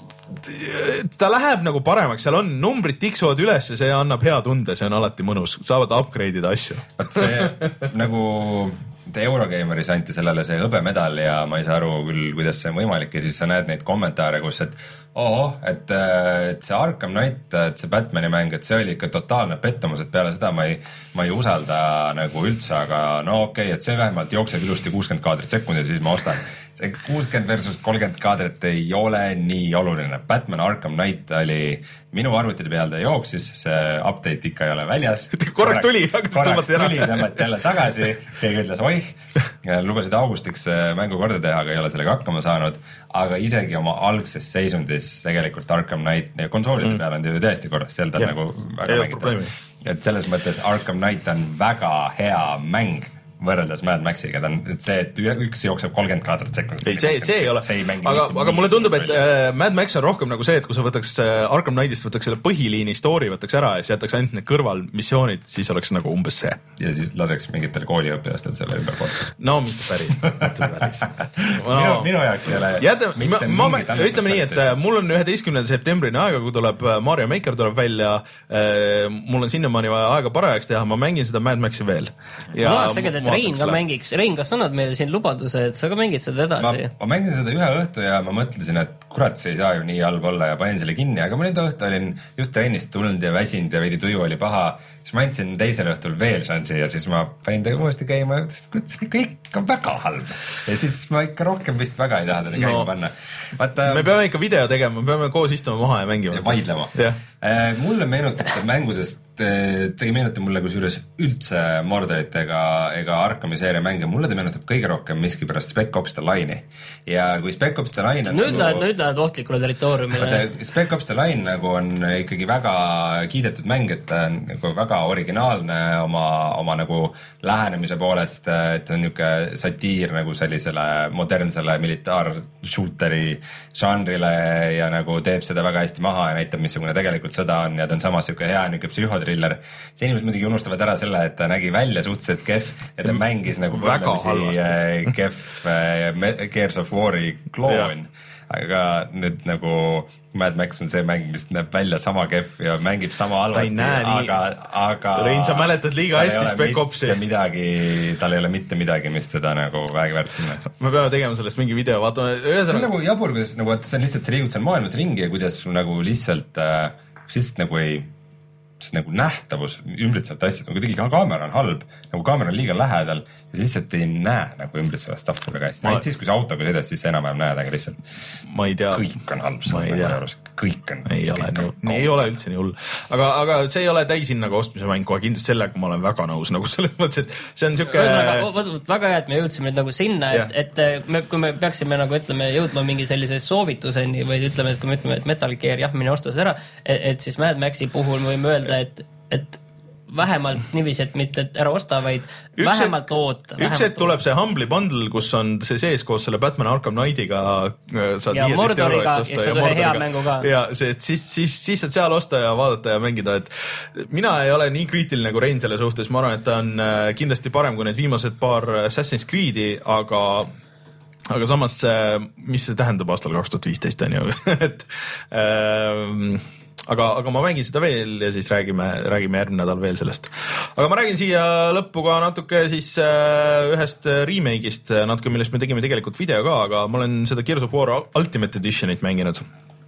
Ta läheb nagu paremaks, seal on numbrid tiksuvad üles ja see annab hea tunde, see on alati mõnus, saavad upgrade'ida asju. See nagu Eurogameris anti sellele see hõbemedal ja ma ei saa aru küll, kuidas see on võimalik ja siis sa näed neid kommentaare, kus et oho, et, et see Arkham Knight, et see Batmani mäng, et see oli ikka totaalne pettumus, et peale seda ma ei, ma ei usalda nagu üldse, aga no okei okay,, et see vähemalt jookseb ilusti kuuskümmend kaadrit sekundil, siis ma ostan. See kuuskümmend versus kolmkümmend kaadrit ei ole nii oluline. Batman Arkham Knight oli minu arvutide peal ta jooksis, see update ikka ei ole väljas. Korraks tuli, aga korraks tuli, tõmmati jälle tagasi, keegi ütles oih, lubasid augustiks mängu korda teha, aga ei ole sellega hakkama saanud, aga isegi oma algses seisundis tegelikult Arkham Knight ja konsoolide mm. peal on ju tõesti korras, seal ta on nagu väga mängitav. Et selles mõttes Arkham Knight on väga hea mäng võrreldes Mad Maxiga, ta on et see, et üks jookseb kolmkümmend kaadrit sekundit. Ei, see, see ei ole, see ei aga, aga mulle tundub, et äh, Mad Max on rohkem nagu see, et kui sa võtaks äh, Arkham Knightist, võtaks selle põhiliini story, võtaks ära ja siis jätaks ainult need kõrvalmissioonid, siis oleks nagu umbes see. Ja siis laseks mingitel kooliõpilastel selle ümber korda. No, mitte päris. Mitte päris. No, minu, minu jaoks ei ole jäta, mitte ma, mingit ma, ütleme nii, et äh, mul on üheteistkümnenda septembrini aega, kui tuleb Mario Maker tuleb välja, äh, mul on sinnamaani vaja aega parajaks teha, ma mängin seda Mad Maxi veel. Ja ma tahaks tegelikult, et Rein ka mängiks. Rein, kas annad meile siin lubaduse, et sa ka mängid seda edasi? Ma, ma mängin seda ühe õhtu ja ma mõtlesin, et kurat, see ei saa ju nii halb olla ja panin selle kinni, aga ma nüüd õhtu olin just trennist tulnud ja väsinud ja veidi tuju oli paha, siis ma andsin teisel õhtul veel šansi ja siis ma panin ta uuesti käima ja ütlesin, et see kõik on väga halb. Ja siis ma ikka rohkem vist väga ei taha teda käima no, panna. Vaata, me peame ikka video tegema, me peame koos istuma maha ja mängima. Ja vaidlema. Yeah. Mulle meenutab mängudest tegi meenutab mulle kusjuures üldse Mordorit ega, ega Arkami seeria mänge, mulle ta meenutab kõige rohkem miski pärast Spec Ops The Line'i. Ja kui Spec Ops The Line on nüüd lähed, nüüd lähed ohtlikule territooriumile. Spec Ops The Line nagu on ikkagi väga kiidetud mäng, et ta on nagu väga originaalne oma, oma nagu lähenemise poolest, et on niisugune satiir nagu sellisele modernsele militaar-shooteri žanrile ja nagu teeb seda väga hästi maha ja näitab, missugune tegelikult sõda on ja ta on samas niisugune hea niisugune psühhotriller. See inimesed muidugi unustavad ära selle, et ta nägi välja suhteliselt kehv ja ta mängis nagu võrdlemisi kehv Gears of War'i kloon. Aga nüüd nagu Mad Max on see mäng, mis näeb välja sama kehv ja mängib sama halvasti, aga, aga Rein, sa mäletad liiga hästi Spec Opsi. Midagi, tal ei ole mitte midagi, mis teda nagu vägiväärt sinna. Me peame tegema sellest mingi video, vaatame. See on nagu jabur, kuidas nagu, see on lihtsalt, sa liigud seal maailmas ringi ja kuidas nagu lihtsalt äh, sest nagu ei see nagu nähtavus ümbritsevalt asjad, nagu tegi kaamera on halb, nagu kaamera on liiga lähedal ja siis lihtsalt ei näe nagu ümbritsevast stuff väga hästi. Ma... siis, kui see autoga sõidas, siis enam-vähem näed, aga lihtsalt ma ei tea. Kõik on halb. Ma ei tea. Kõik on. Ei ole, nii, nii ei ole üldse nii hull. Aga, aga see ei ole täishinnaga ostmise mäng, kohe kindlasti sellega ma olen väga nõus, nagu selles mõttes, et see on siuke... Väga hea, et me jõudsime nüüd nagu sinna, et, et me, kui me peaksime nagu ütleme, jõudma mingi sellise soovituseni või ütleme, et kui me ütleme, et Metal Gear, jah, mine osta see ära, et, et siis Mad Maxi puhul me võime öelda, et, et vähemalt niiviisi, et mitte et ära osta, vaid üks vähemalt oota. Üks hetk tuleb see Humbly Bundle, kus on see sees koos selle Batman Arkham Knightiga saad ja Mordoriga, ja saad ühe hea mängu ka. Ja see, siis, siis, siis saad seal osta ja vaadata ja mängida, et mina ei ole nii kriitiline nagu Rein selle suhtes, ma arvan, et ta on kindlasti parem kui need viimased paar Assassin's Creed'i, aga aga samas, mis see tähendab aastal kaks tuhat viisteist on ju, et ähm, aga, aga ma mängin seda veel ja siis räägime, räägime järgmine nädal veel sellest. Aga ma räägin siia lõppu ka natuke siis äh, ühest remake'ist, natuke millest me tegime tegelikult video ka, aga ma olen seda Gears of War Ultimate Editionit mänginud.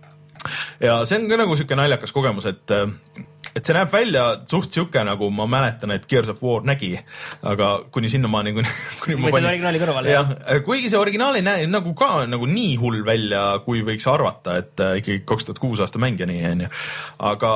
Ja see on ka nagu siuke naljakas kogemus, et, et see näeb välja suht siuke nagu ma mäletan, et Gears of War nägi, aga kuni sinnamaani kuni, kuni või selle originaali kõrvale. Ja, kuigi see originaal ei näe nagu ka nagu nii hull välja, kui võiks arvata, et ikkagi kaks tuhat kuus aasta mäng ja nii on ju. Aga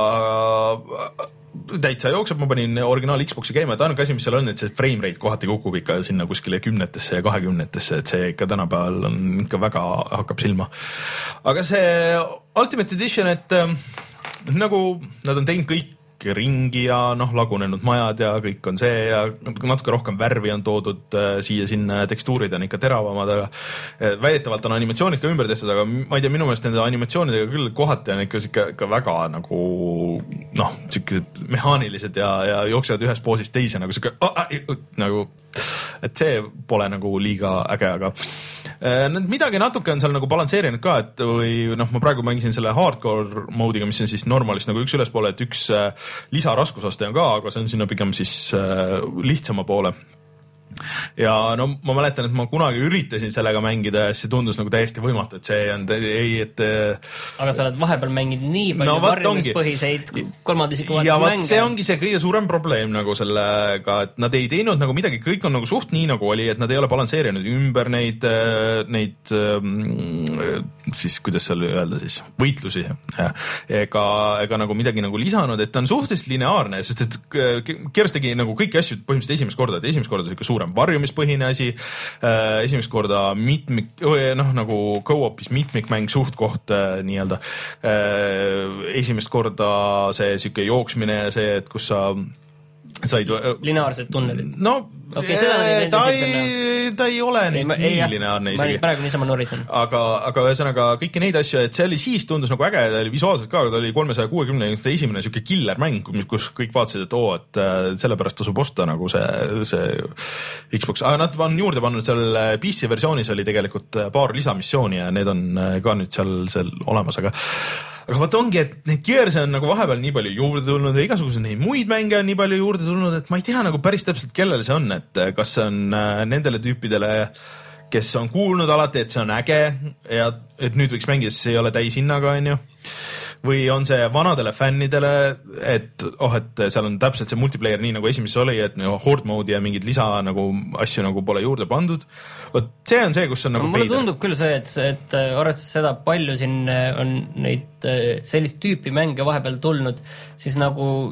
täitsa jookseb, ma panin originaal Xboxi käima, et ainuke asi, mis seal on, et see frame rate kohati kukub ikka sinna kuskile kümnetesse ja kahekümnetesse, et see ikka tänapäeval on ikka väga hakkab silma. Aga see Ultimate Edition, et nagu nad on teinud kõik ringi ja noh, lagunenud majad ja kõik on see ja natuke rohkem värvi on toodud äh, siia-sinna, tekstuurid on ikka teravamad, aga äh, väidetavalt on animatsioonid ka ümber tehtud, aga ma ei tea, minu meelest nende animatsioonidega küll kohati on ikka, ikka, ikka väga nagu noh, siukesed mehaanilised ja, ja jooksevad ühest poosist teise nagu siuke uh, nagu, et see pole nagu liiga äge, aga äh, midagi natuke on seal nagu balansseerinud ka, et või noh, ma praegu mängisin selle hardcore moodiga, mis on siis normalist nagu üks ülespoole, et üks äh, lisaraskusaste on ka, aga see on sinna pigem siis äh, lihtsama poole. Ja no ma mäletan, et ma kunagi üritasin sellega mängida ja see tundus nagu täiesti võimatu, et see on ei, et aga sa oled vahepeal mänginud nii palju no, varjumispõhiseid kolmandisiku ja vaat see ongi see kõige suurem probleem nagu sellega, et nad ei teinud nagu midagi, kõik on nagu suht nii nagu oli, et nad ei ole balansseerinud ümber neid, neid siis kuidas seal öelda siis, võitlusi ega, ega nagu midagi nagu lisanud, et ta on suhteliselt lineaarne, sest et Gears tegi nagu kõiki asju põhimõtteliselt esimest korda, et esimest korda siuke suurem varjumispõhine asi, esimest korda mitmik, noh nagu co-op'is mitmikmäng suht koht nii-öelda, esimest korda see siuke jooksmine ja see, et kus sa said lineaarsed tunnelid. No okay, ee, ta, ei, ta ei ole ei, nii, nii lineaarne isegi. Praegu niisama norisen. Aga, aga ühesõnaga kõiki neid asju, et see oli siis tundus nagu äge, ta oli visuaalselt ka, ta oli kolmesaja kuuekümne esimene siuke killer mäng, kus kõik vaatasid, et oo, et sellepärast tasub osta nagu see, see Xbox. Aga nad on juurde pannud seal P C versioonis oli tegelikult paar lisamissiooni ja need on ka nüüd seal, seal olemas, aga aga vaat ongi, et neid Gears on nagu vahepeal nii palju juurde tulnud ja igasugused neid muid mänge on nii palju juurde tulnud, et ma ei tea nagu päris täpselt, kellele see on, et kas see on nendele tüüpidele, kes on kuulnud alati, et see on äge ja et nüüd võiks mängida, siis ei ole täishinnaga, on ju. Või on see vanadele fännidele, et oh, et seal on täpselt see multiplayer nii nagu esimeses oli, et no, horde mode ja mingid lisa nagu asju nagu pole juurde pandud. Vot see on see, kus on nagu mulle tundub küll see, et, et arvestades seda palju siin on neid sellist tüüpi mänge vahepeal tulnud, siis nagu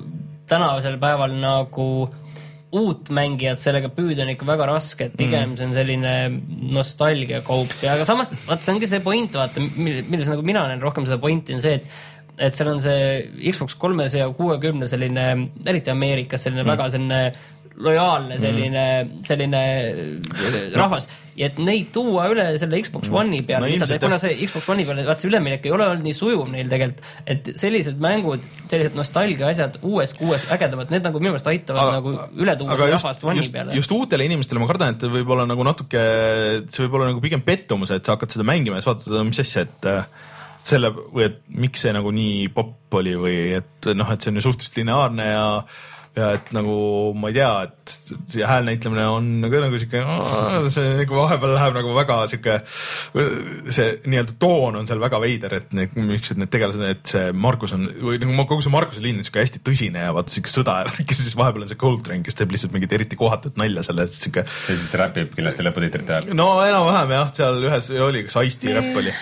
tänavasel päeval nagu uut mängijat sellega püüda on ikka väga raske, et pigem mm. see on selline nostalgia kaup ja aga samas, vaat see ongi see point, vaata, milles nagu mina näen rohkem seda pointi on see, et et seal on see Xbox kolmesaja kuuekümne selline, eriti Ameerikas selline mm. väga selline lojaalne selline mm. selline rahvas ja et neid tuua üle selle Xbox One'i peale no, lihtsalt, et kuna see Xbox One'i peale vaat see üleminek ei ole olnud nii sujuv neil tegelikult, et sellised mängud, sellised nostalgia asjad uues, uues ägedamad, need nagu minu meelest aitavad aga, nagu üle tuua selle rahvast One'i peale. Just uutele inimestele ma kardan, et võib olla nagu natuke, see võib olla nagu pigem pettumus, et sa hakkad seda mängima ja sa vaatad, mis asja, et selle, või et miks see nagu nii popp oli või et noh, et see on ju suhteliselt lineaarne ja ja et nagu ma ei tea, et see häälnäitlemine on nagu, nagu siuke, see nagu vahepeal läheb nagu väga siuke, see nii-öelda toon on seal väga veider, et need, miks need tegelased, et see Markus on, või nagu kogu see Markuse liin on siuke hästi tõsine ja vaata siuke sõda ja kes siis vahepeal on see Coltrane, kes teeb lihtsalt mingit eriti kohatut nalja selle, et siuke. ja siis ta räpib kindlasti lõputitrite ajal. no enam-vähem jah, seal ühes oli, kas Ice-T räpp oli.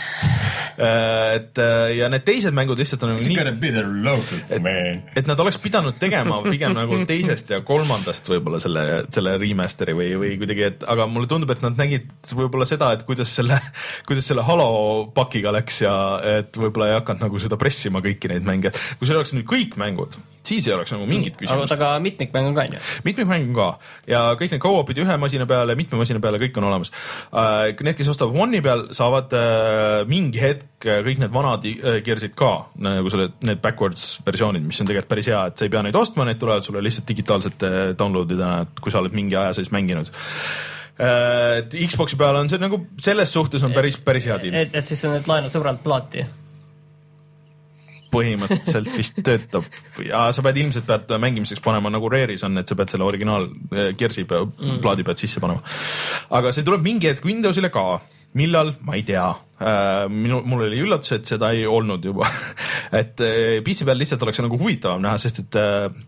Et ja need teised mängud lihtsalt on nii, locals, et, et nad oleks pidanud tegema pigem nagu teisest ja kolmandast võib-olla selle, selle remasteri või, või kuidagi, et aga mulle tundub, et nad nägid võib-olla seda, et kuidas selle, kuidas selle Halo pakiga läks ja et võib-olla ei hakanud nagu seda pressima kõiki neid mänge. Kui see oleks nüüd kõik mängud, siis ei oleks nagu mingit küsimust. Aga mitmikmäng on ka, on ju? Mitmikmäng on ka ja kõik need co-opid ühe masina peale, mitme masina peale, kõik on olemas. Need, kes ostavad One'i peal, saavad mingi hetk kõik need vanad Gearsid ka, nagu selle, need backwards versioonid, mis on tegelikult päris hea, et sa ei pea neid ostma, need tulevad sulle lihtsalt digitaalselt downloadida, et kui sa oled mingi aja sees mänginud. Et Xboxi peal on see nagu selles suhtes on päris, päris hea tiim. Et, et siis on need laena sõbralt plaati? Põhimõtteliselt vist töötab ja sa pead ilmselt pead mängimiseks panema nagu Rare'is on, et sa pead selle originaal Gearsi mm. plaadi pead sisse panema. Aga see tuleb mingi hetk Windowsile ka. Millal? Ma ei tea. Minu, mul oli üllatus, et seda ei olnud juba. et P C peal lihtsalt oleks nagu huvitavam näha, sest et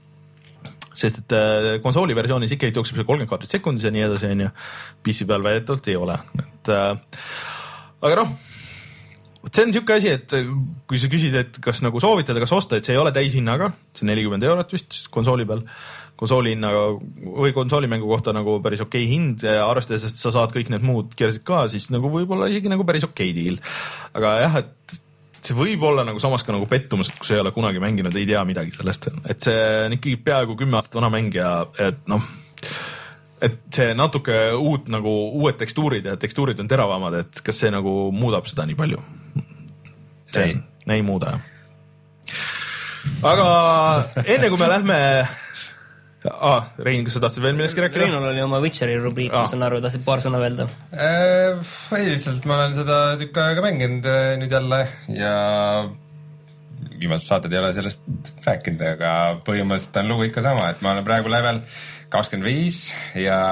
sest et konsooli versioonis ikka ei jookseb see kolmkümmend kaadrit sekundis ja nii edasi, on ju. P C peal väidetavalt ei ole. Et, aga noh, see on siuke asi, et kui sa küsid, et kas nagu soovitada, kas osta, et see ei ole täishinnaga, see nelikümmend eurot vist konsooli peal, konsooli hinnaga või konsoolimängu kohta nagu päris okei hind ja arvestades, et sa saad kõik need muud keersid ka, siis nagu võib-olla isegi nagu päris okei deal. Aga jah, et see võib olla nagu samas ka nagu pettumus, et kui sa ei ole kunagi mänginud, ei tea midagi sellest, et see on ikkagi peaaegu kümme aastat vana mäng ja et noh, et see natuke uut nagu uued tekstuurid ja tekstuurid on teravamad, et kas see nagu muudab seda nii palju? See ei, ei muuda jah. Aga enne kui me lähme Ah, Rein, kas sa tahtsid veel millestki rääkida? Reinul oli oma Witcheri rubriik, ah. ma saan aru, tahtsid paar sõna öelda. Ei, lihtsalt ma olen seda tükk aega mänginud nüüd jälle ja viimased saated ei ole sellest rääkinud, aga põhimõtteliselt on lugu ikka sama, et ma olen praegu level kakskümmend viis ja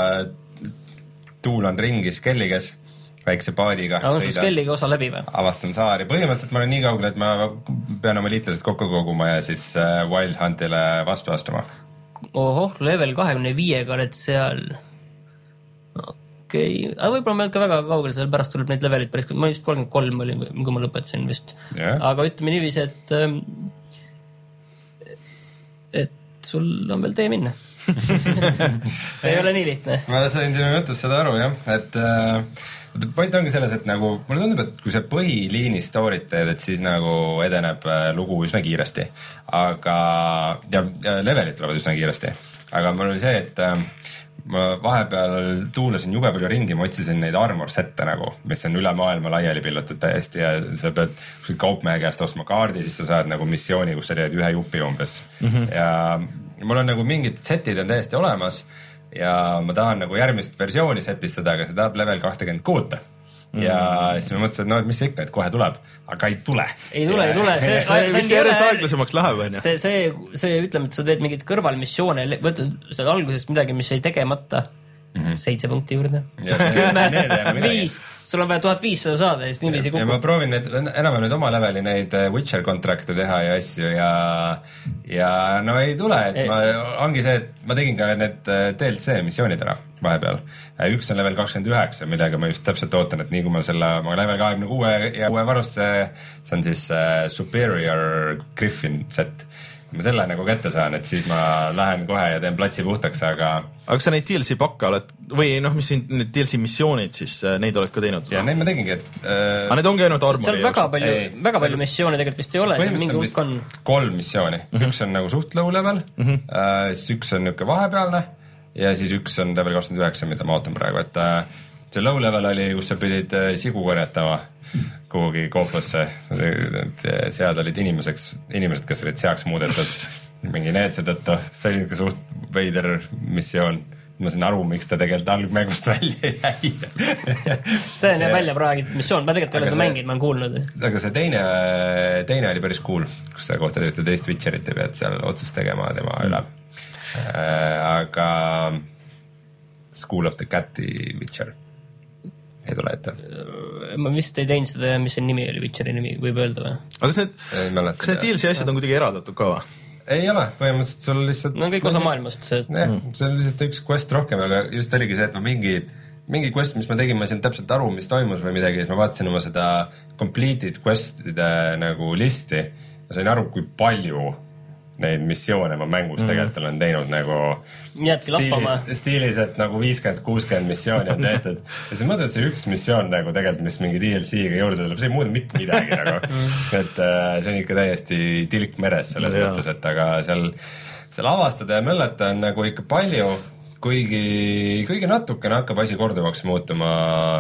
tuuland ringis kelliges väikse paadiga. Aga on sul kelliga osa läbi või? Avastan saari. Põhimõtteliselt ma olen nii kaugel, et ma pean oma liitlased kokku koguma ja siis Wild Huntile vastu astuma. Ohoh, level kahekümne viiega oled seal. Okei, okay. Aga võib-olla me oled ka väga kaugel, seal pärast tuleb neid levelit päris, ma just kolmkümmend kolm oli, kui ma lõpetasin vist. Yeah. Aga ütleme niiviisi, et et sul on veel tee minna. See ei ole nii lihtne. Ma sain sinu jutust seda aru, jah, et äh, point ongi selles, et nagu mulle tundub, et kui see põhiliini story't teed, et siis nagu edeneb lugu üsna kiiresti. Aga, ja, ja levelid tulevad üsna kiiresti. Aga mul oli see, et äh, ma vahepeal tuulasin jube palju ringi, ma otsisin neid armor sette nagu, mis on üle maailma laiali pillutud täiesti ja sa pead kuskil kaupmehe käest ostma kaardi, siis sa saad nagu missiooni, kus sa teed ühe jupi umbes. Mm-hmm. Ja mul on nagu mingid setid on täiesti olemas ja ma tahan nagu järgmist versiooni setistada, aga see tahab level kakskümmend kuus. Ja mm. siis ma mõtlesin, et no mis ikka, et kohe tuleb, aga ei tule. Ei tule, ei tule. See, see, see, see järjest aeglasemaks läheb, on ju. See, see, see ütleme, et sa teed mingid kõrvalmissioone, võtad seda algusest midagi, mis ei tegemata. Mm-hmm. Seitse punkti juurde. Kümme, viis. Sul on vaja tuhat viissada saada ja siis niiviisi kukub. Ja ma proovin need, enam nüüd oma leveli neid Witcher kontrakte teha ja asju ja, ja no ei tule, et ei. Ma ongi see, et ma tegin ka need D L C missioonid ära vahepeal. Üks on level kakskümmend üheksa, millega ma just täpselt ootan, et nii kui ma selle, ma level kahekümne kuue ja uue varusse, see on siis uh, Superior Griffin set. ma selle nagu kätte saan, et siis ma lähen kohe ja teen platsi puhtaks, aga aga kas sa neid D L C pakke oled või noh, mis siin need D L C missioonid, siis neid oled ka teinud? ja neid ma tegingi, et äh, aga need ongi ainult Armori seal väga palju, ei, väga palju missioone tegelikult vist ei ole, mingi hulk on kolm missiooni mm, -hmm. üks on nagu suht low level mm, -hmm. äh, siis üks on niisugune vahepealne ja siis üks on level kakskümmend üheksa, mida ma ootan praegu, et äh, see low level oli, kus sa pidid äh, sigu korjatama kuhugi koopasse, seal olid inimeseks, inimesed, kes olid seaks muudetud mingi neetse tõttu, see oli niisugune suht veider missioon. Ma sain aru, miks ta tegelikult algmängust välja jäi. see on jah välja praegitud missioon, ma tegelikult ei ole seda mänginud, ma olen kuulnud. Aga see teine, teine oli päris cool, kus sa kohtad ühte teist Witcherit ja pead seal otsust tegema tema üle. Aga School of the Cati Witcher ei tule ette. Ma vist ei teinud seda, mis see nimi oli, Witcheri nimi, võib öelda või? Aga kas need, kas need D L C asjad on kuidagi eraldatud ka või? Ei ole, põhimõtteliselt sul lihtsalt no kõik osa maailmast see. jah, see on lihtsalt üks quest rohkem, aga just oligi see, et ma mingi mingi quest, mis ma tegin, ma ei saanud täpselt aru, mis toimus või midagi, siis ma vaatasin oma seda completed quest'ide nagu listi ja sain aru, kui palju neid missioone ma mängus mm. tegelikult olen teinud nagu stiilis, stiilis, et nagu viiskümmend kuuskümmend missiooni on tehtud ja siis mõtled, see üks missioon nagu tegelikult, mis mingi D L C-ga juurde tuleb, see ei muuda mitte midagi nagu, et äh, see on ikka täiesti tilk meres selles mõttes, et aga seal, seal avastada ja möllata on nagu ikka palju, kuigi, kuigi natukene hakkab asi korduvaks muutuma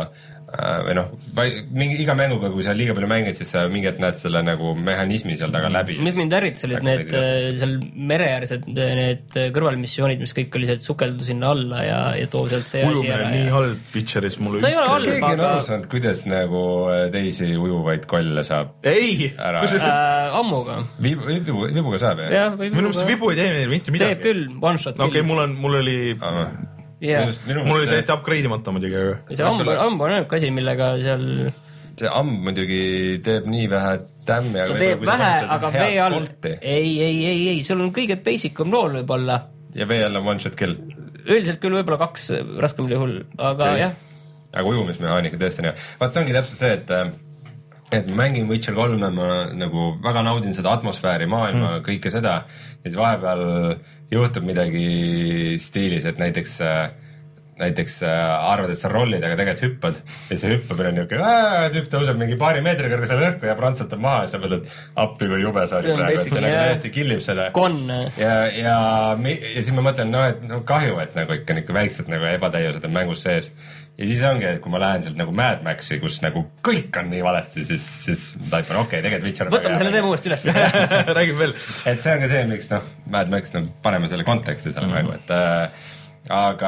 või noh, mingi iga mänguga, kui sa liiga palju mängid, siis sa mingi hetk näed selle nagu mehhanismi seal taga läbi. Mis mind ärritas olid need seal mereäärsed, need kõrvalmissioonid, mis kõik oli sealt sukeldu sinna alla ja, ja too sealt see asi ära. Nii halb Witcheris mulle see ei ole halb, keegi on aru saanud, kuidas nagu teisi ujuvaid kolle saab ei, äh, ammuga Vibu, vibu, vibuga saab, jah? jah, või vibuga. Minu meelest vibu ei tee mitte midagi. Teeb küll, one shot no, okei, okay, mul on, mul oli yeah. mul oli täiesti upgrade imata muidugi. See amb, amb on ainult asi, millega seal see amb muidugi teeb nii vähe tämmi, aga teeb vähe, aga vee all ei, ei, ei, ei, sul on kõige basicum rool võib-olla ja vee all on one shot kill üldiselt küll võib-olla kaks raskem oli hull, aga okay. jah aga ujumismehaanika tõesti on hea vaat see ongi täpselt see, et et ma mängin Witcher kolme, ma nagu väga naudin seda atmosfääri, maailma mm. kõike seda ja siis vahepeal juhtub midagi stiilis, et näiteks näiteks arvad, et sa rollid, aga tegelikult hüppad ja see hüppamine on niisugune tüüp tõuseb mingi paari meetri kõrgusele õhku ja prantsatab maha ja sa mõtled, appi kui jube sa olid praegu, et see nagu täiesti killib selle ja, ja, ja siis ma mõtlen, no et no kahju, et nagu ikka niisugune väiksed nagu ebatäiused on mängus sees ja siis ongi, et kui ma lähen sealt nagu Mad Maxi, kus nagu kõik on nii valesti, siis, siis taipan, okei okay,, tegelikult Witcher võtame selle teema uuesti üles räägime veel et see on ka see, miks noh, Mad Max, no paneme selle konteksti selle mängu, et äh, aga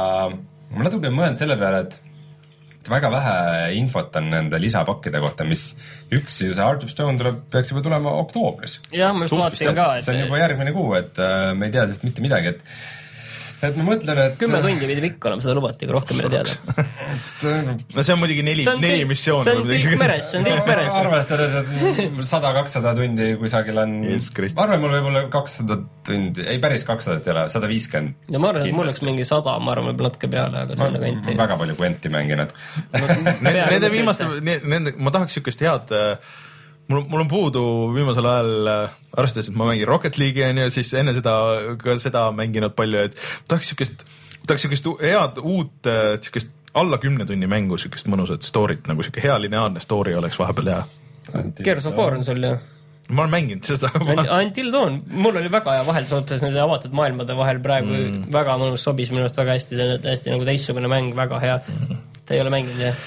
ma natuke mõelnud selle peale, et väga vähe infot on nende lisapakkide kohta, mis üks see Heart of Stone tuleb, peaks juba tulema oktoobris. jah, ma just vaatasin ka, et see on juba järgmine kuu, et äh, me ei tea sest mitte midagi, et et ma mõtlen, et kümme tundi pidi pikk olema, seda lubati, aga rohkem ei teada. no see on muidugi neli, neli missiooni. See on tilk meres, see on tilk meres. Arvestades, et sada kakssada tundi kusagil on, ma arvan, mul võib olla kakssada tundi, ei päris kakssada ei ole, sada viiskümmend. ja ma arvan, et mul oleks mingi sada, ma arvan, võib natuke peale, aga see on nagu enti. Väga palju Gwenti mänginud. Nende viimaste, nende, ma tahaks siukest head mul, mul on puudu viimasel ajal arvestades, et ma mängin Rocket League'i on ju, siis enne seda ka seda mänginud palju, et tahaks siukest, tahaks siukest head uut, siukest alla kümne tunni mängu, siukest mõnusat story't, nagu siuke hea lineaarne story oleks vahepeal hea. Gears of War on sul ju? Ma olen mänginud seda. Until Dawn, mul oli väga hea vahel sootes nende avatud maailmade vahel praegu mm. väga mõnus sobis minu arust väga hästi, see on täiesti nagu teistsugune mäng, väga hea. Ta ei ole mänginud, jah?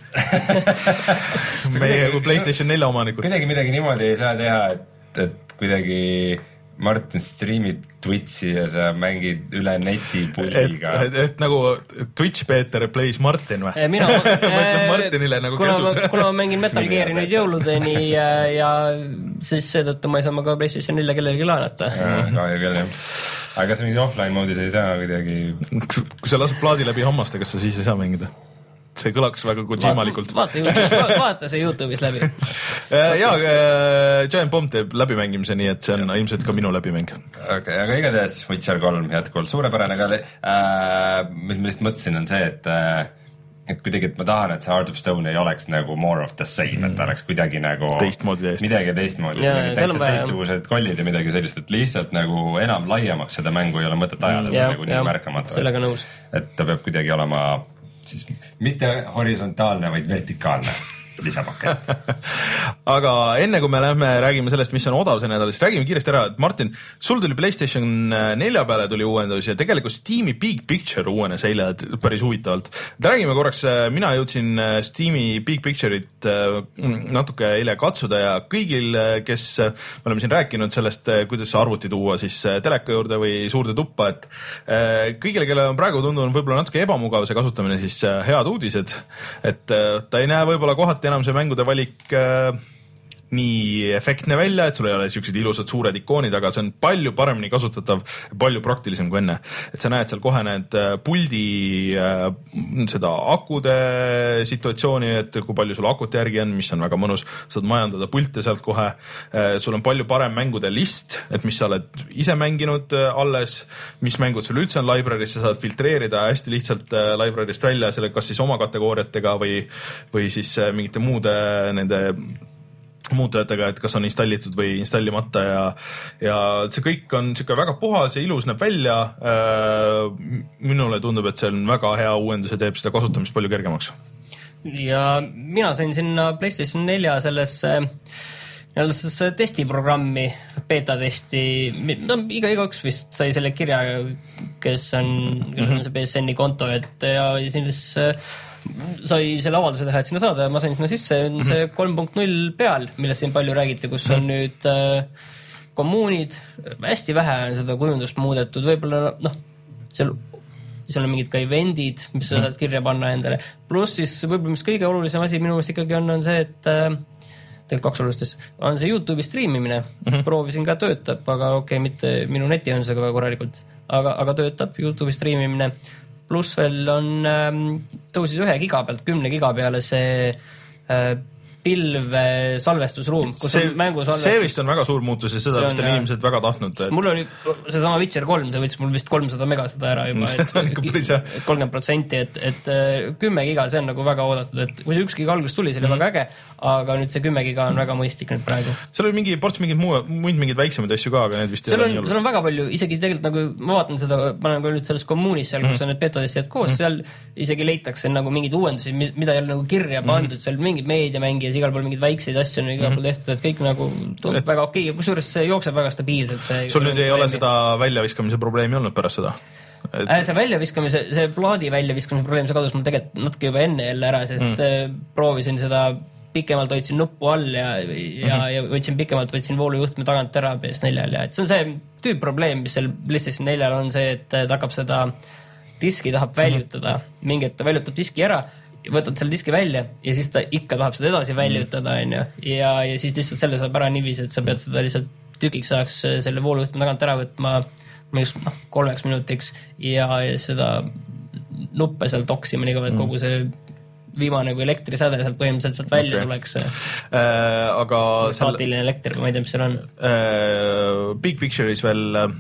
meie kui PlayStation neli omanikud. Kuidagi midagi niimoodi ei saa teha, et, et kuidagi Martin streamid Twitchi ja sa mängid üle neti pulliga. Et, et, et nagu Twitch Peeter plays Martin või? Mina mõtlen Martinile nagu käsud. Kuna ma mängin Metal Gear'i nüüd jõuludeni ja, ja siis seetõttu ma ei saa ma ka PlayStation neli kellelegi laenata. Kahju küll, jah. Aga kas mingi offline moodis ei saa kuidagi? Kui sa lased plaadi läbi hammaste, kas sa siis ei saa mängida? See kõlaks väga Kojimalikult. Vaata, vaata, vaata see YouTube'is läbi. Jaa, Giant Bomb teeb läbimängimise, nii et see on ilmselt ka minu läbimäng. Okay, aga igatahes Witcher kolm jätkuvalt suurepärane, aga äh, mis ma lihtsalt mõtlesin on see, et äh, et kuidagi, et ma tahan, et see Heart of Stone ei oleks nagu more of the same mm., et ta oleks kuidagi nagu teistmoodi täiesti. midagi teistmoodi, täitsa teistsugused kollid ja midagi sellist, et lihtsalt nagu enam laiemaks seda mängu ei ole mõtet ajada mm, nagu nii märkamatu. Sellega nõus. Et ta peab kuidagi olema siis mitte horisontaalne, vaid vertikaalne lisapakett. Aga enne kui me lähme räägime sellest, mis on odav see nädal, siis räägime kiiresti ära, et Martin, sul tuli PlayStation nelja peale tuli uuendus ja tegelikult Steam'i Big Picture uuenes eile päris huvitavalt. Räägime korraks, mina jõudsin Steam'i Big Picture'it natuke eile katsuda ja kõigil, kes me oleme siin rääkinud sellest, kuidas arvuti tuua siis teleka juurde või suurde tuppa, et kõigile, kelle on praegu tundunud võib-olla natuke ebamugav see kasutamine, siis head uudised, et ta ei näe võib-olla kohati enam see mängude valik äh, nii efektne välja, et sul ei ole siuksed ilusad suured ikoonid, aga see on palju paremini kasutatav, palju praktilisem kui enne. Et sa näed seal kohe need puldi äh, seda akude situatsiooni, et kui palju sul akut järgi on, mis on väga mõnus, saad majandada pilte sealt kohe. Äh, sul on palju parem mängude list, et mis sa oled ise mänginud äh, alles, mis mängud sul üldse on library's, sa saad filtreerida hästi lihtsalt äh, library'st välja selle kas siis oma kategooriatega või, või siis äh, mingite muude nende muutujatega, et kas on installitud või installimata ja, ja see kõik on niisugune väga puhas ja ilus näeb välja. Minule tundub, et see on väga hea uuendus ja teeb seda kasutamist palju kergemaks. Ja mina sain sinna PlayStation nelja sellesse nii-öelda sellesse testiprogrammi, beta-testi, no iga, igaüks vist sai selle kirja, kes on, mm-hmm. on see P S N-i konto, et ja siis sai selle avalduse teha, et sinna saada ja ma sain sinna sisse, on see kolm punkt null peal, millest siin palju räägiti, kus on nüüd äh, kommuunid, hästi vähe on seda kujundust muudetud, võib-olla noh, seal, seal on mingid ka eventid, mis sa saad kirja panna endale, pluss siis võib-olla mis kõige olulisem asi minu meelest ikkagi on, on see, et äh, tegelikult kaks olulistes, on see YouTube'i striimimine, mm-hmm. proovisin ka töötab, aga okei, okay, mitte minu netiühendusega väga korralikult, aga, aga töötab YouTube'i striimimine. Pluss veel on, ähm, tõusis ühe giga pealt kümne giga peale see äh, pilve salvestusruum, kus see, on mängu salvestus. See vist on väga suur muutus ja seda vist on inimesed väga tahtnud. Et... Mul oli see sama Witcher kolm, see võttis mul vist kolmsada mega seda ära juba, et kolmkümmend protsenti, et, et kümme giga, see on nagu väga oodatud, et kui see üks giga alguses tuli, see oli mm. väga äge, aga nüüd see kümme giga on väga mõistlik nüüd praegu. Seal oli mingi ports mingid muu, muid mingid väiksemaid asju ka, aga need vist seal on, seal on väga palju, isegi tegelikult nagu ma vaatan seda, ma olen ka nüüd selles kommuunis seal, kus mm. on need beta-testijad koos, mm. seal isegi leitakse nagu mingid uuendusi, mida ei ole nagu kirja pandud, mm. seal mingid meediamängijad, igal pool mingid väikseid asju on igal pool tehtud, et kõik nagu tundub et... väga okei, kusjuures see jookseb väga stabiilselt. See sul nüüd ei ole seda väljaviskamise probleemi olnud pärast seda? Et... Äh, see väljaviskamise, see plaadi väljaviskamise probleem, see kadus mul tegelikult natuke juba enne jälle ära, sest mm. proovisin seda pikemalt, hoidsin nuppu all ja, ja, mm-hmm. ja võtsin pikemalt, võtsin voolujuhtme tagant ära P S neljal ja et see on see tüüp probleem, mis seal PlayStation neljal on see, et ta hakkab seda diski tahab väljutada, mm-hmm. mingi, et ta väljutab diski ära, võtad selle diski välja ja siis ta ikka tahab seda edasi väljutada, on ju, ja, ja siis lihtsalt selle saab ära niiviisi, et sa pead seda lihtsalt tükiks ajaks selle voolujuhtme tagant ära võtma mingiks no, kolmeks minutiks ja, ja seda nuppe seal toksima nii kaua, et kogu see viimane kui elektrisäde sealt põhimõtteliselt sealt välja okay. tuleks äh, aga staatiline seal... elekter, ma ei tea, mis seal on äh, Big Picture'is veel äh,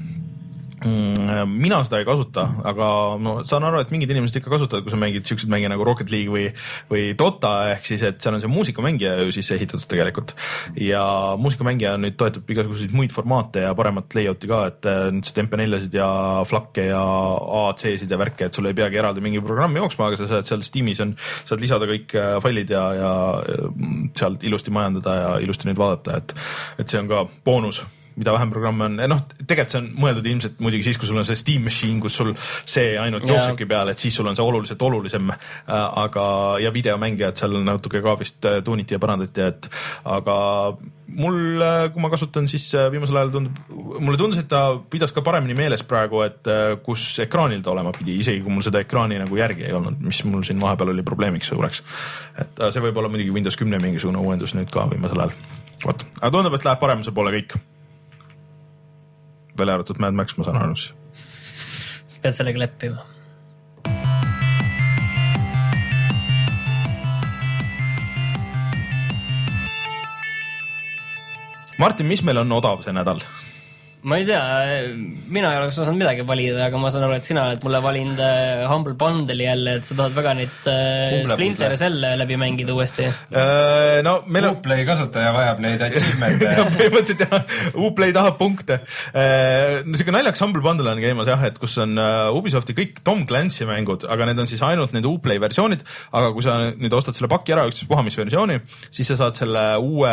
mina seda ei kasuta, aga no, saan aru, et mingid inimesed ikka kasutavad, kui sa mängid siuksed mänge nagu Rocket League või, või Dota, ehk siis, et seal on see muusikamängija ju sisse ehitatud tegelikult ja muusikamängija nüüd toetab igasuguseid muid formaate ja paremat layouti ka, et nüüd see M P neljasid ja flakke ja A C-sid ja värke, et sul ei peagi eraldi mingi programmi jooksma, aga sa saad seal Steamis on, saad lisada kõik failid ja, ja sealt ilusti majandada ja ilusti neid vaadata, et, et see on ka boonus, mida vähem programme on, noh, tegelikult see on mõeldud ilmselt muidugi siis, kui sul on see Steam Machine, kus sul see ainult jooksebki peal, et siis sul on see oluliselt olulisem, aga ja videomängijad seal natuke ka vist tuuniti ja parandati, et aga mul, kui ma kasutan, siis viimasel ajal tundub, mulle tundus, et ta pidas ka paremini meeles praegu, et kus ekraanil ta olema pidi, isegi kui mul seda ekraani nagu järgi ei olnud, mis mul siin vahepeal oli probleemiks suureks. Et see võib olla muidugi Windows kümme mingisugune uuendus nüüd ka viimasel ajal. Vaat. Aga tundub, et läheb paremuse poole kõik. Välja arvatud Mad Max, ma saan aru. Pead sellega leppima. Martin, mis meil on odav see nädal? ma ei tea, mina ei oleks osanud midagi valida, aga ma saan aru, et sina oled mulle valinud Humble Bundle'i jälle, et sa tahad väga neid Splinter Cell'e läbi mängida uuesti. No, meil on... Uplay kasutaja vajab neid achievement'e. Põhimõtteliselt jah, Uplay tahab punkte. No siuke naljaks Humble Bundle on käimas jah, et kus on Ubisofti kõik Tom Clancy mängud, aga need on siis ainult need Uplay versioonid, aga kui sa nüüd ostad selle paki ära, ükstaspuha mis versiooni, siis sa saad selle uue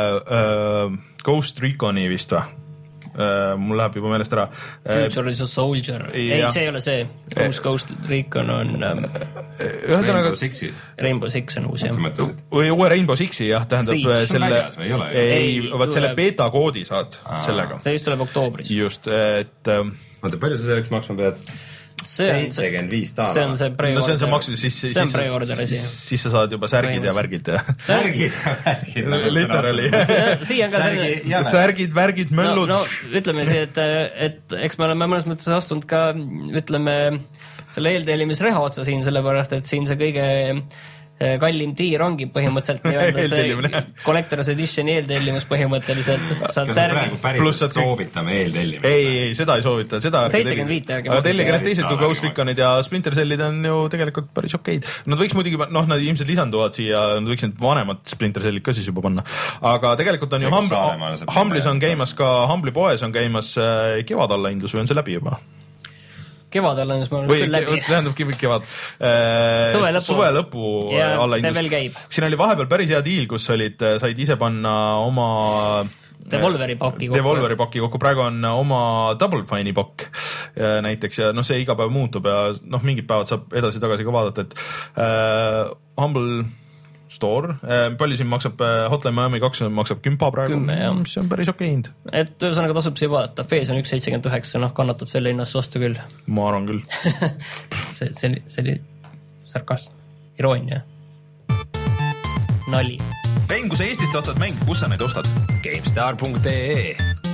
uh, Ghost Reconi vist või? Uh, mul läheb juba meelest ära. Future is a Soldier. Ei, see ei ole see. Uus Ghost Recon on um, Rainbow Sixi. Rainbow Six on uus, jah. Või uue Rainbow Sixi, jah, tähendab Siege. selle... Ei, ole, ei, ei vaat selle beta-koodi saad Aa. sellega. See just tuleb oktoobris. Just, et... Oota, palju sa selleks maksma pead? seitsekümmend viis taala. See on see pre-order. No see on see maksu, siis, see on pre-order asi. Siis sa saad juba särgid ja värgid. Särgid ja värgid. Literally. Siia on ka selline... Särgid, värgid, möllud. No, no ütleme see, et, et eks me oleme mõnes mõttes astunud ka, ütleme, selle eeltellimisreha otsa siin, sellepärast, et siin see kõige kallim tiir ongi põhimõtteliselt nii-öelda see Collector's Editioni eeltellimus põhimõtteliselt. Saad särgi. Pluss saad soovitame eeltellimist. Ei, ei, seda ei soovita. seitsekümmend viis järgi. Aga tellige need teised, kui Ghost Reconid ja Splinter Cellid on ju tegelikult päris okeid. Nad võiks muidugi, noh, nad ilmselt lisanduvad siia, nad võiks need vanemad Splinter Cellid ka siis juba panna. Aga tegelikult on ju Humble'is on käimas ka, Humble'i poes on käimas kevadallahindlus või on see läbi juba? Kevadel on siis ma olen küll läbi. Tähendabki kevad. Suve lõpu. Suve lõpu alla see veel käib. Siin oli vahepeal päris hea diil, kus olid, said ise panna oma Devolveri paki kokku. Devolveri paki kokku. Praegu on oma Double Fine'i pakk näiteks ja noh, see iga päev muutub ja noh, mingid päevad saab edasi-tagasi ka vaadata, et uh, Humble Store, palju siin maksab Hotline Miami kaks maksab kümpa praegu, mis on päris okei hind. Et ühesõnaga tasub siia vaadata, Fees on üks seitsekümmend üheksa, noh kannatab selle hinnast vastu küll. Ma arvan küll. see, see, oli, see oli sarkast, iroonia, nali. Mäng, kui sa Eestist ostad mäng, kus sa neid ostad? GameStar punkt ee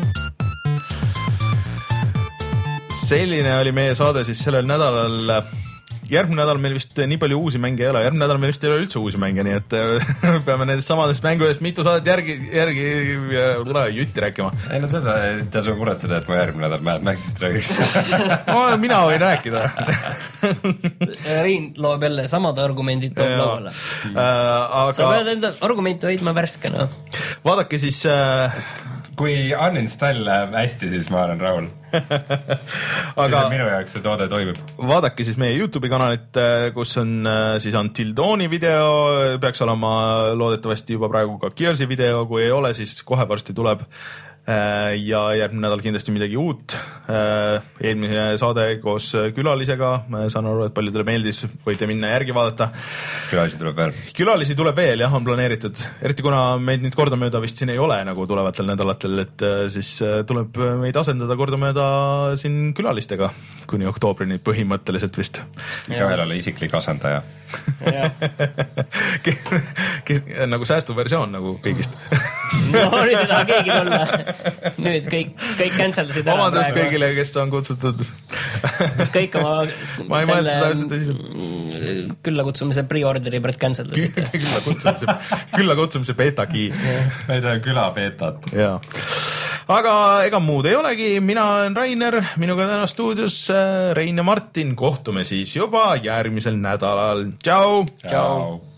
Selline oli meie saade siis sellel nädalal. Järgmine nädal meil vist nii palju uusi mänge ei ole, järgmine nädal meil vist ei ole üldse uusi mänge, nii et peame nendest samadest mängudest mitu saadet järgi, järgi ja jutti rääkima. Ei no seda ei tasu kuretseda, et ma järgmine nädal Mad Maxist räägiks. no, mina võin rääkida. Rein loob jälle samad argumendid toob lauale. Äh, aga... Sa pead enda argumente hoidma värskena. Vaadake siis... Äh... Kui uninstall läheb hästi, siis ma olen rahul. Aga minu jaoks see toode toimib. Vaadake siis meie YouTube'i kanalit, kus on siis Until Dawni video, peaks olema loodetavasti juba praegu ka Gears'i video, kui ei ole, siis kohe varsti tuleb. Ja järgmine nädal kindlasti midagi uut. Eelmise saade koos külalisega, saan aru, et paljudele meeldis, võite minna järgi vaadata. Külalisi tuleb veel. Külalisi tuleb veel, jah, on planeeritud. Eriti kuna meid nüüd kordamööda vist siin ei ole nagu tulevatel nädalatel, et siis tuleb meid asendada kordamööda siin külalistega kuni oktoobrini põhimõtteliselt vist. Igaühel ole isiklik asendaja. Nagu säästuversioon nagu kõigist. no nüüd ei taha keegi tulla. Nüüd kõik, kõik canceldasid ära. Omandust kõigile, kes on kutsutud. kõik oma ma ei mõelda seda üldse tõsiselt. Külla kutsumise pre-orderi pärast canceldasid. külla kutsumise, külla kutsumise beta-key. me ei saa küla betat. Jaa. Aga ega muud ei olegi, mina olen Rainer, minuga täna stuudios Rein ja Martin, kohtume siis juba järgmisel nädalal. Tšau! Tšau!